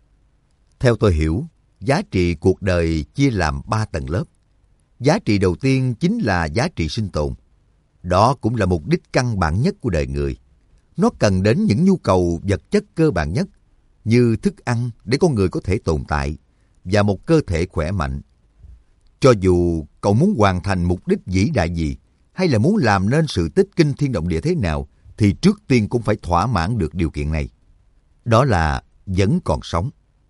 Theo tôi hiểu, giá trị cuộc đời chia làm ba tầng lớp. Giá trị đầu tiên chính là giá trị sinh tồn. Đó cũng là mục đích căn bản nhất của đời người. Nó cần đến những nhu cầu vật chất cơ bản nhất, như thức ăn để con người có thể tồn tại, và một cơ thể khỏe mạnh. Cho dù cậu muốn hoàn thành mục đích vĩ đại gì, hay là muốn làm nên sự tích kinh thiên động địa thế nào, thì trước tiên cũng phải thỏa mãn được điều kiện này. Đó là vẫn còn sống.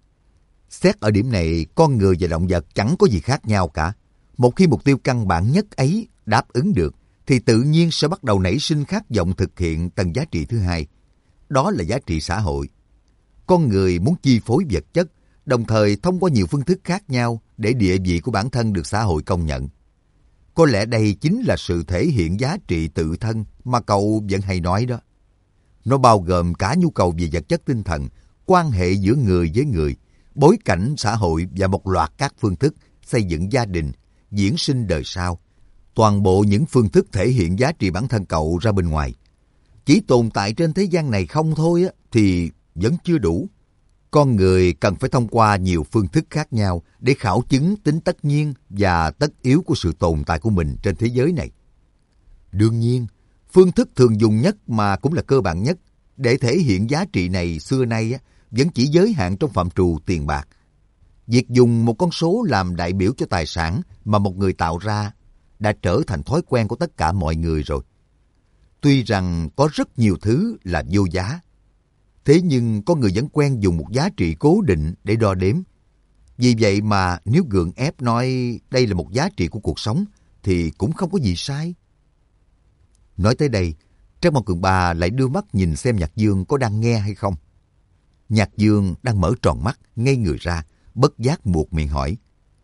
Xét ở điểm này, con người và động vật chẳng có gì khác nhau cả. Một khi mục tiêu căn bản nhất ấy đáp ứng được, thì tự nhiên sẽ bắt đầu nảy sinh khát vọng thực hiện tầng giá trị thứ hai. Đó là giá trị xã hội. Con người muốn chi phối vật chất, đồng thời thông qua nhiều phương thức khác nhau để địa vị của bản thân được xã hội công nhận. Có lẽ đây chính là sự thể hiện giá trị tự thân mà cậu vẫn hay nói đó. Nó bao gồm cả nhu cầu về vật chất tinh thần, quan hệ giữa người với người, bối cảnh xã hội và một loạt các phương thức xây dựng gia đình, diễn sinh đời sau. Toàn bộ những phương thức thể hiện giá trị bản thân cậu ra bên ngoài. Chỉ tồn tại trên thế gian này không thôi á, thì vẫn chưa đủ. Con người cần phải thông qua nhiều phương thức khác nhau để khảo chứng tính tất nhiên và tất yếu của sự tồn tại của mình trên thế giới này. Đương nhiên, phương thức thường dùng nhất mà cũng là cơ bản nhất để thể hiện giá trị này xưa nay á, vẫn chỉ giới hạn trong phạm trù tiền bạc. Việc dùng một con số làm đại biểu cho tài sản mà một người tạo ra đã trở thành thói quen của tất cả mọi người rồi. Tuy rằng có rất nhiều thứ là vô giá, thế nhưng con người vẫn quen dùng một giá trị cố định để đo đếm. Vì vậy mà nếu gượng ép nói đây là một giá trị của cuộc sống thì cũng không có gì sai. Nói tới đây, Trác Mao Cường Ba lại đưa mắt nhìn xem Nhạc Dương có đang nghe hay không. Nhạc Dương đang mở tròn mắt, ngây người ra, bất giác buột miệng hỏi.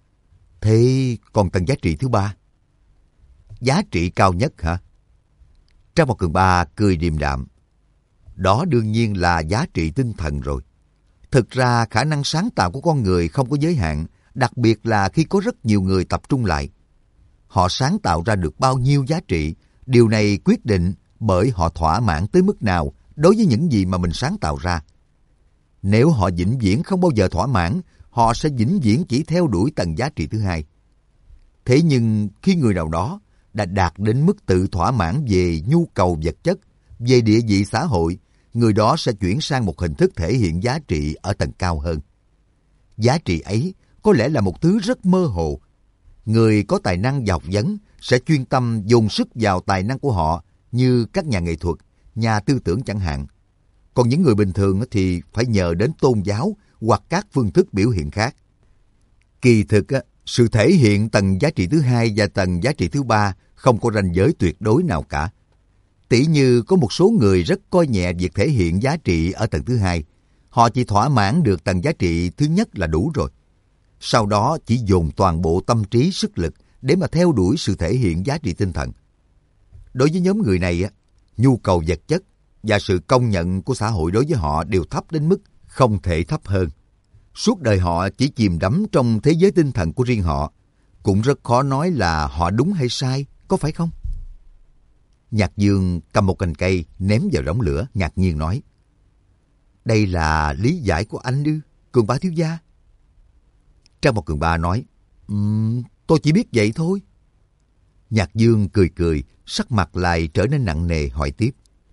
Thế còn tầng giá trị thứ ba? Giá trị cao nhất hả? Trác Mao Cường Ba cười điềm đạm. Đó đương nhiên là giá trị tinh thần rồi. Thực ra khả năng sáng tạo của con người không có giới hạn, đặc biệt là khi có rất nhiều người tập trung lại. Họ sáng tạo ra được bao nhiêu giá trị, điều này quyết định bởi họ thỏa mãn tới mức nào đối với những gì mà mình sáng tạo ra. Nếu họ vĩnh viễn không bao giờ thỏa mãn, họ sẽ vĩnh viễn chỉ theo đuổi tầng giá trị thứ hai. Thế nhưng khi người nào đó đã đạt đến mức tự thỏa mãn về nhu cầu vật chất, về địa vị xã hội, người đó sẽ chuyển sang một hình thức thể hiện giá trị ở tầng cao hơn. Giá trị ấy có lẽ là một thứ rất mơ hồ. Người có tài năng và học vấn sẽ chuyên tâm dồn sức vào tài năng của họ, như các nhà nghệ thuật, nhà tư tưởng chẳng hạn. Còn những người bình thường thì phải nhờ đến tôn giáo hoặc các phương thức biểu hiện khác. Kỳ thực, sự thể hiện tầng giá trị thứ hai và tầng giá trị thứ ba không có ranh giới tuyệt đối nào cả. Tỉ như có một số người rất coi nhẹ việc thể hiện giá trị ở tầng thứ hai. Họ chỉ thỏa mãn được tầng giá trị thứ nhất là đủ rồi. Sau đó chỉ dồn toàn bộ tâm trí sức lực để mà theo đuổi sự thể hiện giá trị tinh thần. Đối với nhóm người này, nhu cầu vật chất và sự công nhận của xã hội đối với họ đều thấp đến mức không thể thấp hơn. Suốt đời họ chỉ chìm đắm trong thế giới tinh thần của riêng họ. Cũng rất khó nói là họ đúng hay sai, có phải không? Nhạc Dương cầm một cành cây ném vào đống lửa, ngạc nhiên nói. Đây là lý giải của anh ư, Cường Ba thiếu gia? Trác Mao Cường Ba nói, um, tôi chỉ biết vậy thôi. Nhạc Dương cười cười, sắc mặt lại trở nên nặng nề hỏi tiếp.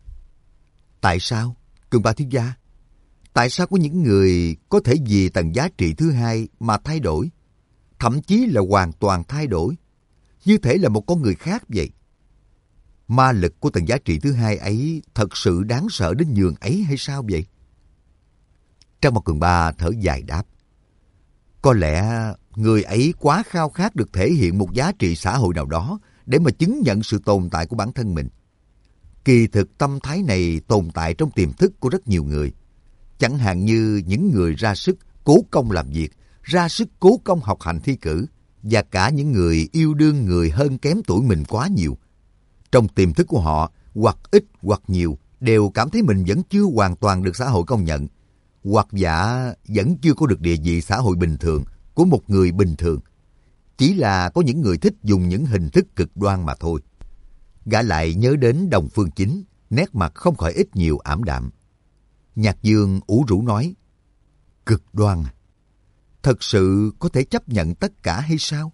Tại sao, Cường Ba thiếu gia? Tại sao có những người có thể vì tầng giá trị thứ hai mà thay đổi? Thậm chí là hoàn toàn thay đổi. Như thể là một con người khác vậy. Ma lực của tầng giá trị thứ hai ấy thật sự đáng sợ đến nhường ấy hay sao vậy? Trác Mao Cường Ba thở dài đáp. Có lẽ người ấy quá khao khát được thể hiện một giá trị xã hội nào đó để mà chứng nhận sự tồn tại của bản thân mình. Kỳ thực tâm thái này tồn tại trong tiềm thức của rất nhiều người. Chẳng hạn như những người ra sức cố công làm việc, ra sức cố công học hành thi cử, và cả những người yêu đương người hơn kém tuổi mình quá nhiều. Trong tiềm thức của họ, hoặc ít hoặc nhiều, đều cảm thấy mình vẫn chưa hoàn toàn được xã hội công nhận, hoặc giả vẫn chưa có được địa vị xã hội bình thường của một người bình thường. Chỉ là có những người thích dùng những hình thức cực đoan mà thôi. Gã lại nhớ đến Đồng Phương Chính, nét mặt không khỏi ít nhiều ảm đạm. Nhạc Dương ủ rũ nói, cực đoan à? Thật sự có thể chấp nhận tất cả hay sao?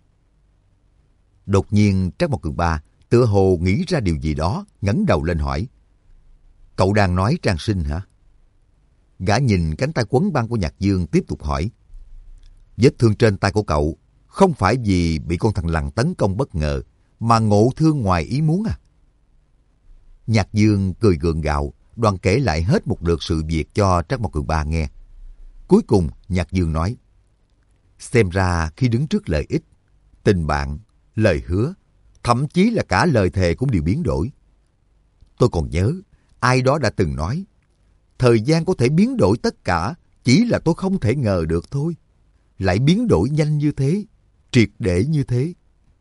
Đột nhiên Trác Mao Cường Ba tựa hồ nghĩ ra điều gì đó, ngẩng đầu lên hỏi. Cậu đang nói Trang Sinh hả? Gã nhìn cánh tay quấn băng của Nhạc Dương tiếp tục hỏi. Vết thương trên tay của cậu không phải vì bị con thằng lằn tấn công bất ngờ, mà ngộ thương ngoài ý muốn à? Nhạc Dương cười gượng gạo, đoạn kể lại hết một lượt sự việc cho Trác Mao Cường Ba nghe. Cuối cùng Nhạc Dương nói, xem ra khi đứng trước lợi ích, tình bạn, lời hứa, thậm chí là cả lời thề cũng đều biến đổi. Tôi còn nhớ, ai đó đã từng nói, thời gian có thể biến đổi tất cả, chỉ là tôi không thể ngờ được thôi. Lại biến đổi nhanh như thế, triệt để như thế.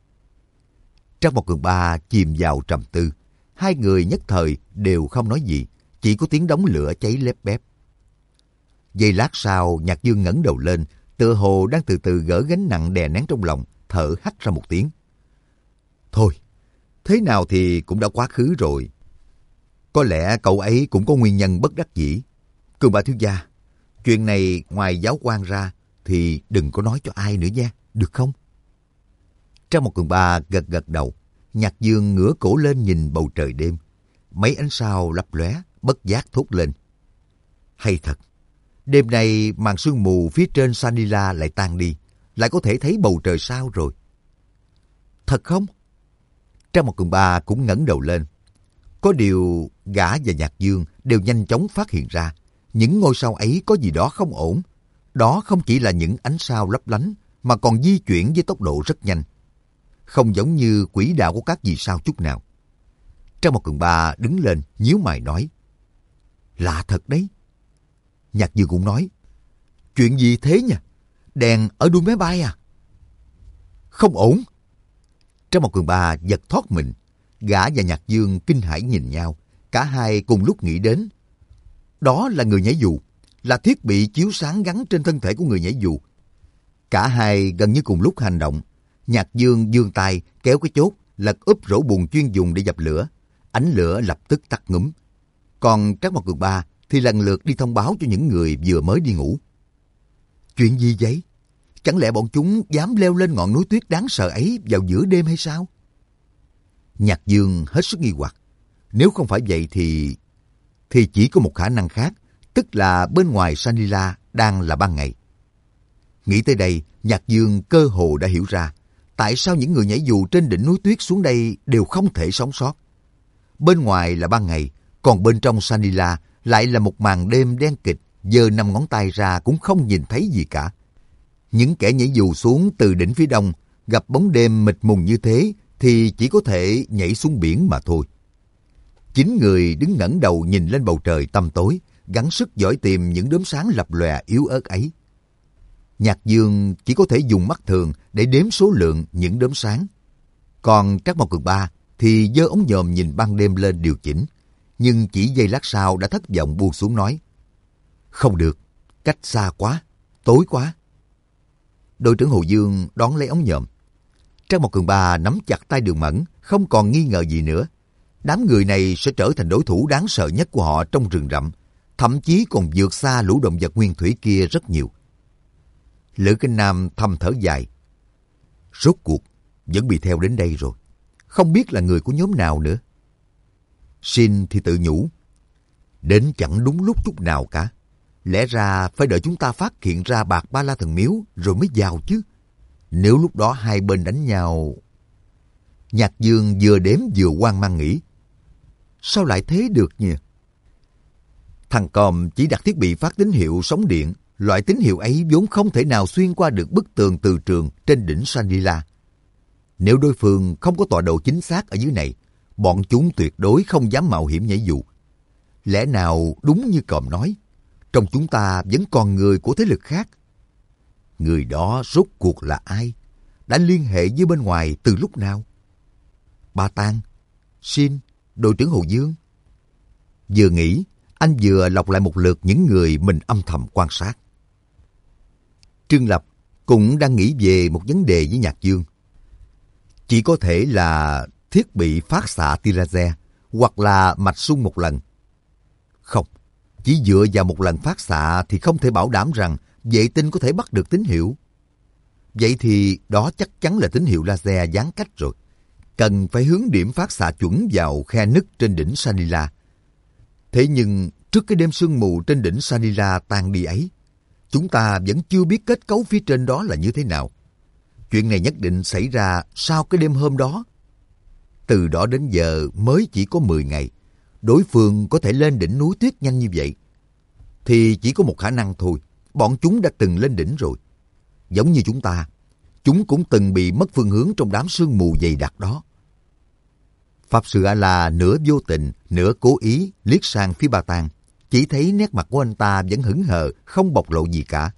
Trác Mao Cường Ba chìm vào trầm tư. Hai người nhất thời đều không nói gì, chỉ có tiếng đống lửa cháy lép bép. Giây lát sau, Nhạc Dương ngẩng đầu lên, tựa hồ đang từ từ gỡ gánh nặng đè nén trong lòng, thở hắt ra một tiếng. Thôi, thế nào thì cũng đã quá khứ rồi. Có lẽ cậu ấy cũng có nguyên nhân bất đắc dĩ. Cường Ba thiếu gia, chuyện này ngoài giáo quan ra thì đừng có nói cho ai nữa nha, được không? Trác Mao Cường Ba gật gật đầu. Nhạc Dương ngửa cổ lên nhìn bầu trời đêm. Mấy ánh sao lấp lóe, bất giác thốt lên. Hay thật, đêm nay màn sương mù phía trên Sanila lại tan đi, lại có thể thấy bầu trời sao rồi. Thật không? Trác Mao Cường Ba cũng ngẩng đầu lên. Có điều gã và Nhạc Dương đều nhanh chóng phát hiện ra, những ngôi sao ấy có gì đó không ổn. Đó không chỉ là những ánh sao lấp lánh, mà còn di chuyển với tốc độ rất nhanh. Không giống như quỹ đạo của các vì sao chút nào. Trang Một Cường Ba đứng lên, nhíu mày nói. Lạ thật đấy. Nhạc Dương cũng nói. Chuyện gì thế nhỉ? Đèn ở đuôi máy bay à? Không ổn. Trang Một Cường Ba giật thoát mình. Gã và Nhạc Dương kinh hãi nhìn nhau. Cả hai cùng lúc nghĩ đến. Đó là người nhảy dù, là thiết bị chiếu sáng gắn trên thân thể của người nhảy dù. Cả hai gần như cùng lúc hành động. Nhạc Dương giương tay kéo cái chốt, lật úp rổ bùn chuyên dùng để dập lửa. Ánh lửa lập tức tắt ngúm. Còn Trác Mộc Cường Ba thì lần lượt đi thông báo cho những người vừa mới đi ngủ. Chuyện gì vậy? Chẳng lẽ bọn chúng dám leo lên ngọn núi tuyết đáng sợ ấy vào giữa đêm hay sao? Nhạc Dương hết sức nghi hoặc. Nếu không phải vậy thì... Thì chỉ có một khả năng khác, tức là bên ngoài Sanila đang là ban ngày. Nghĩ tới đây, Nhạc Dương cơ hồ đã hiểu ra tại sao những người nhảy dù trên đỉnh núi tuyết xuống đây đều không thể sống sót. Bên ngoài là ban ngày, còn bên trong Sanila lại là một màn đêm đen kịch, giơ năm ngón tay ra cũng không nhìn thấy gì cả. Những kẻ nhảy dù xuống từ đỉnh phía đông, gặp bóng đêm mịt mùng như thế thì chỉ có thể nhảy xuống biển mà thôi. Chín người đứng ngẩng đầu nhìn lên bầu trời tăm tối, gắng sức dõi tìm những đốm sáng lập lòe yếu ớt ấy. Nhạc Dương chỉ có thể dùng mắt thường để đếm số lượng những đốm sáng. Còn Trác Mộc Cường Ba thì giơ ống nhòm nhìn ban đêm lên điều chỉnh, nhưng chỉ giây lát sau đã thất vọng buông xuống nói. Không được, cách xa quá, tối quá. Đội trưởng Hồ Dương đón lấy ống nhòm. Trác Mộc Cường Ba nắm chặt tay Đường Mẫn, không còn nghi ngờ gì nữa. Đám người này sẽ trở thành đối thủ đáng sợ nhất của họ trong rừng rậm, thậm chí còn vượt xa lũ động vật nguyên thủy kia rất nhiều. Lữ Kinh Nam thầm thở dài. Rốt cuộc vẫn bị theo đến đây rồi. Không biết là người của nhóm nào nữa. Shin thì tự nhủ. Đến chẳng đúng lúc chút nào cả. Lẽ ra phải đợi chúng ta phát hiện ra Bạc Ba La Thần Miếu rồi mới vào chứ. Nếu lúc đó hai bên đánh nhau... Nhạc Dương vừa đếm vừa hoang mang nghĩ. Sao lại thế được nhỉ? Thằng Còm chỉ đặt thiết bị phát tín hiệu sóng điện. Loại tín hiệu ấy vốn không thể nào xuyên qua được bức tường từ trường trên đỉnh Sanila. Nếu đối phương không có tọa độ chính xác ở dưới này, bọn chúng tuyệt đối không dám mạo hiểm nhảy dù. Lẽ nào đúng như Còm nói, trong chúng ta vẫn còn người của thế lực khác? Người đó rốt cuộc là ai? Đã liên hệ với bên ngoài từ lúc nào? Ba Tang, Shin, đội trưởng Hồ Dương. Vừa nghĩ, anh vừa lọc lại một lượt những người mình âm thầm quan sát. Trương Lập cũng đang nghĩ về một vấn đề với Nhạc Dương. Chỉ có thể là thiết bị phát xạ tia laser hoặc là mạch sung một lần. Không, chỉ dựa vào một lần phát xạ thì không thể bảo đảm rằng vệ tinh có thể bắt được tín hiệu. Vậy thì đó chắc chắn là tín hiệu laser gián cách rồi. Cần phải hướng điểm phát xạ chuẩn vào khe nứt trên đỉnh Sanila. Thế nhưng trước cái đêm sương mù trên đỉnh Sanila tan đi ấy, chúng ta vẫn chưa biết kết cấu phía trên đó là như thế nào. Chuyện này nhất định xảy ra sau cái đêm hôm đó. Từ đó đến giờ mới chỉ có mười ngày. Đối phương có thể lên đỉnh núi tuyết nhanh như vậy. Thì chỉ có một khả năng thôi. Bọn chúng đã từng lên đỉnh rồi. Giống như chúng ta, chúng cũng từng bị mất phương hướng trong đám sương mù dày đặc đó. Pháp Sư A-la nửa vô tình, nửa cố ý liếc sang phía Ba Tang. Chỉ thấy nét mặt của anh ta vẫn hững hờ, không bộc lộ gì cả.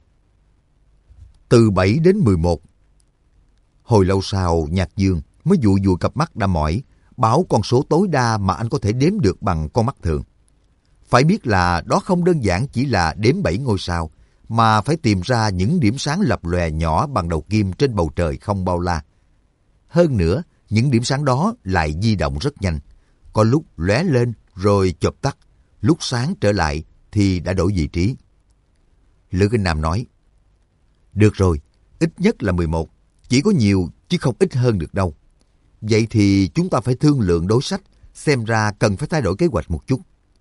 Từ bảy đến mười một. Hồi lâu sau, Nhạc Dương mới dụi dụi cặp mắt đã mỏi, bảo con số tối đa mà anh có thể đếm được bằng con mắt thường. Phải biết là đó không đơn giản chỉ là đếm bảy ngôi sao, mà phải tìm ra những điểm sáng lập lòe nhỏ bằng đầu kim trên bầu trời không bao la. Hơn nữa, những điểm sáng đó lại di động rất nhanh. Có lúc lóe lên rồi chợp tắt, lúc sáng trở lại thì đã đổi vị trí. Lữ Kinh Nam nói, được rồi, ít nhất là mười một, chỉ có nhiều chứ không ít hơn được đâu. Vậy thì chúng ta phải thương lượng đối sách, xem ra cần phải thay đổi kế hoạch một chút.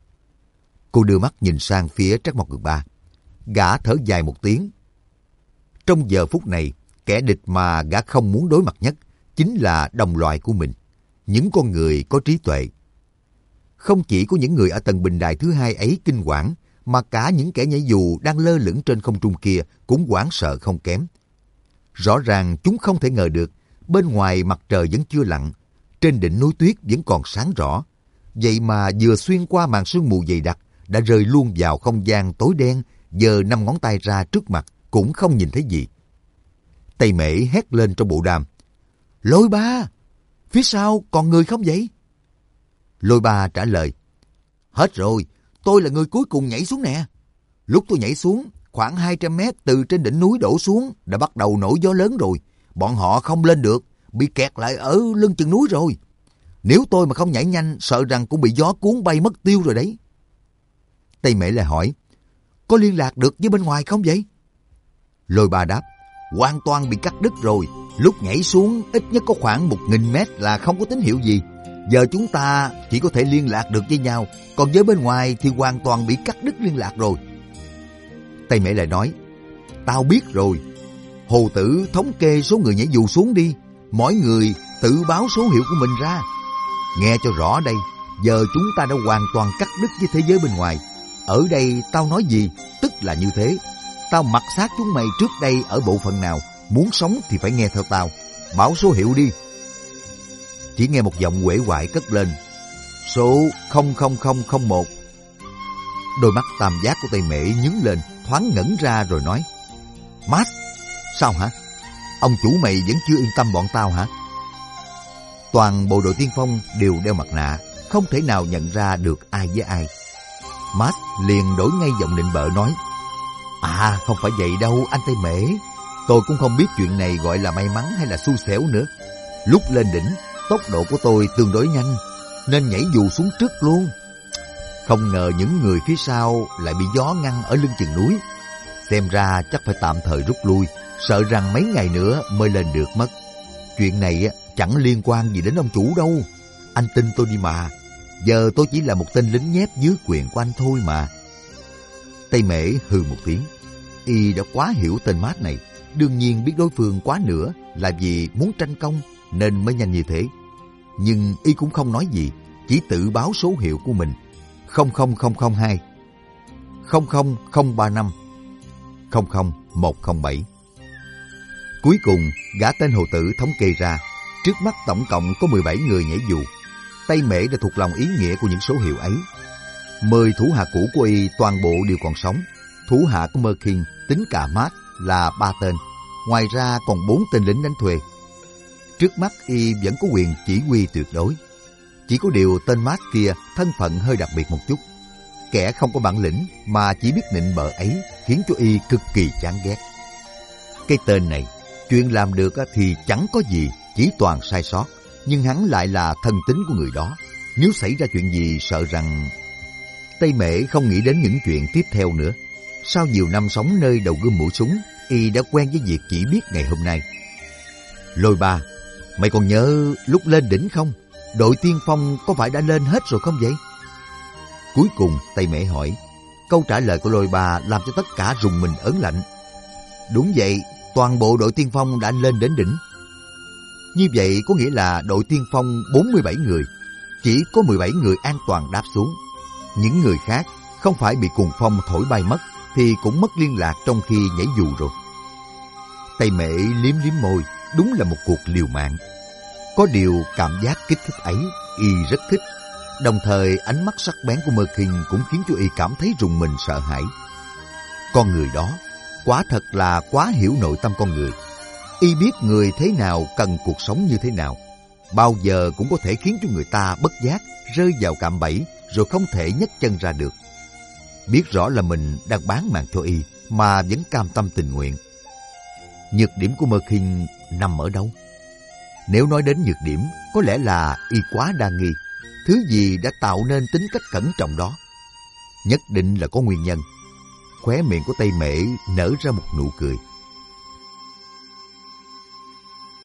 Cô đưa mắt nhìn sang phía Trác Mộc Cường Ba. Gã thở dài một tiếng. Trong giờ phút này, kẻ địch mà gã không muốn đối mặt nhất chính là đồng loại của mình, những con người có trí tuệ. Không chỉ có những người ở tầng bình đài thứ hai ấy kinh quản, mà cả những kẻ nhảy dù đang lơ lửng trên không trung kia cũng hoảng sợ không kém. Rõ ràng chúng không thể ngờ được, bên ngoài mặt trời vẫn chưa lặn, trên đỉnh núi tuyết vẫn còn sáng rõ. vậy mà vừa xuyên qua màn sương mù dày đặc, đã rơi luôn vào không gian tối đen, giơ năm ngón tay ra trước mặt, cũng không nhìn thấy gì. Tây Mễ hét lên trong bộ đàm. Lôi Ba, phía sau còn người không vậy? Lôi Ba trả lời. Hết rồi, tôi là người cuối cùng nhảy xuống nè. Lúc tôi nhảy xuống, khoảng hai trăm mét từ trên đỉnh núi đổ xuống, đã bắt đầu nổi gió lớn rồi. Bọn họ không lên được, bị kẹt lại ở lưng chừng núi rồi. Nếu tôi mà không nhảy nhanh, sợ rằng cũng bị gió cuốn bay mất tiêu rồi đấy. Tây Mễ lại hỏi, có liên lạc được với bên ngoài không vậy? Lôi Ba đáp, hoàn toàn bị cắt đứt rồi. Lúc nhảy xuống ít nhất có khoảng một nghìn mét là không có tín hiệu gì. Giờ chúng ta chỉ có thể liên lạc được với nhau, còn với bên ngoài thì hoàn toàn bị cắt đứt liên lạc rồi. Tây Mễ lại nói, tao biết rồi. Hồ Tử thống kê số người nhảy dù xuống đi. Mỗi người tự báo số hiệu của mình ra. Nghe cho rõ đây, giờ chúng ta đã hoàn toàn cắt đứt với thế giới bên ngoài. Ở đây tao nói gì, tức là như thế. Tao mặc xác chúng mày trước đây ở bộ phận nào, muốn sống thì phải nghe theo tao. Báo số hiệu đi. Chỉ nghe một giọng uể oải cất lên, số không không không không một. Đôi mắt tam giác của Tây Mễ nhướng lên, thoáng ngẩn ra rồi nói, Matt, sao hả? Ông chủ mày vẫn chưa yên tâm bọn tao hả? Toàn bộ đội tiên phong đều đeo mặt nạ, không thể nào nhận ra được ai với ai. Matt liền đổi ngay giọng nịnh bợ nói, à không phải vậy đâu anh Tây Mễ. Tôi cũng không biết chuyện này gọi là may mắn hay là xui xẻo nữa. Lúc lên đỉnh, tốc độ của tôi tương đối nhanh, nên nhảy dù xuống trước luôn. Không ngờ những người phía sau lại bị gió ngăn ở lưng chừng núi. Xem ra chắc phải tạm thời rút lui, sợ rằng mấy ngày nữa mới lên được mất. Chuyện này chẳng liên quan gì đến ông chủ đâu. Anh tin tôi đi mà. Giờ tôi chỉ là một tên lính nhép dưới quyền của anh thôi mà. Tây Mễ hừ một tiếng. Y đã quá hiểu tên Matt này. Đương nhiên biết đối phương quá nữa là vì muốn tranh công nên mới nhanh như thế. Nhưng Y cũng không nói gì, chỉ tự báo số hiệu của mình. không không không không hai, không không không ba năm, không không một không bảy. Cuối cùng, gã tên Hồ Tử thống kê ra, trước mắt tổng cộng có mười bảy người nhảy dù. Tây Mễ đã thuộc lòng ý nghĩa của những số hiệu ấy. Mười thủ hạ cũ của Y toàn bộ đều còn sống. Thủ hạ của Merkin tính cả Matt là ba tên. Ngoài ra còn bốn tên lính đánh thuê. Trước mắt Y vẫn có quyền chỉ huy tuyệt đối. Chỉ có điều tên Matt kia thân phận hơi đặc biệt một chút. Kẻ không có bản lĩnh mà chỉ biết nịnh bợ ấy khiến cho Y cực kỳ chán ghét. Cái tên này, chuyện làm được thì chẳng có gì, chỉ toàn sai sót. Nhưng hắn lại là thân tín của người đó. Nếu xảy ra chuyện gì sợ rằng... Tây Mễ không nghĩ đến những chuyện tiếp theo nữa. Sau nhiều năm sống nơi đầu gươm mũi súng, Y đã quen với việc chỉ biết ngày hôm nay. Lôi Ba, mày còn nhớ lúc lên đỉnh không? Đội tiên phong có phải đã lên hết rồi không vậy? Cuối cùng Tây Mễ hỏi. Câu trả lời của Lôi Ba làm cho tất cả rùng mình ớn lạnh. Đúng vậy, toàn bộ đội tiên phong đã lên đến đỉnh. Như vậy có nghĩa là đội tiên phong bốn mươi bảy người, chỉ có mười bảy người an toàn đáp xuống. Những người khác không phải bị cuồng phong thổi bay mất thì cũng mất liên lạc trong khi nhảy dù rồi. Tây Mễ liếm liếm môi, đúng là một cuộc liều mạng. Có điều cảm giác kích thích ấy Y rất thích. Đồng thời ánh mắt sắc bén của Merkin cũng khiến cho Y cảm thấy rùng mình sợ hãi. Con người đó quả thật là quá hiểu nội tâm con người. Y biết người thế nào cần cuộc sống như thế nào. Bao giờ cũng có thể khiến cho người ta bất giác rơi vào cạm bẫy rồi không thể nhấc chân ra được. Biết rõ là mình đang bán mạng cho Y mà vẫn cam tâm tình nguyện. Nhược điểm của Merkin nằm ở đâu? Nếu nói đến nhược điểm, có lẽ là Y quá đa nghi. Thứ gì đã tạo nên tính cách cẩn trọng đó? Nhất định là có nguyên nhân. Khóe miệng của Tây Mễ nở ra một nụ cười.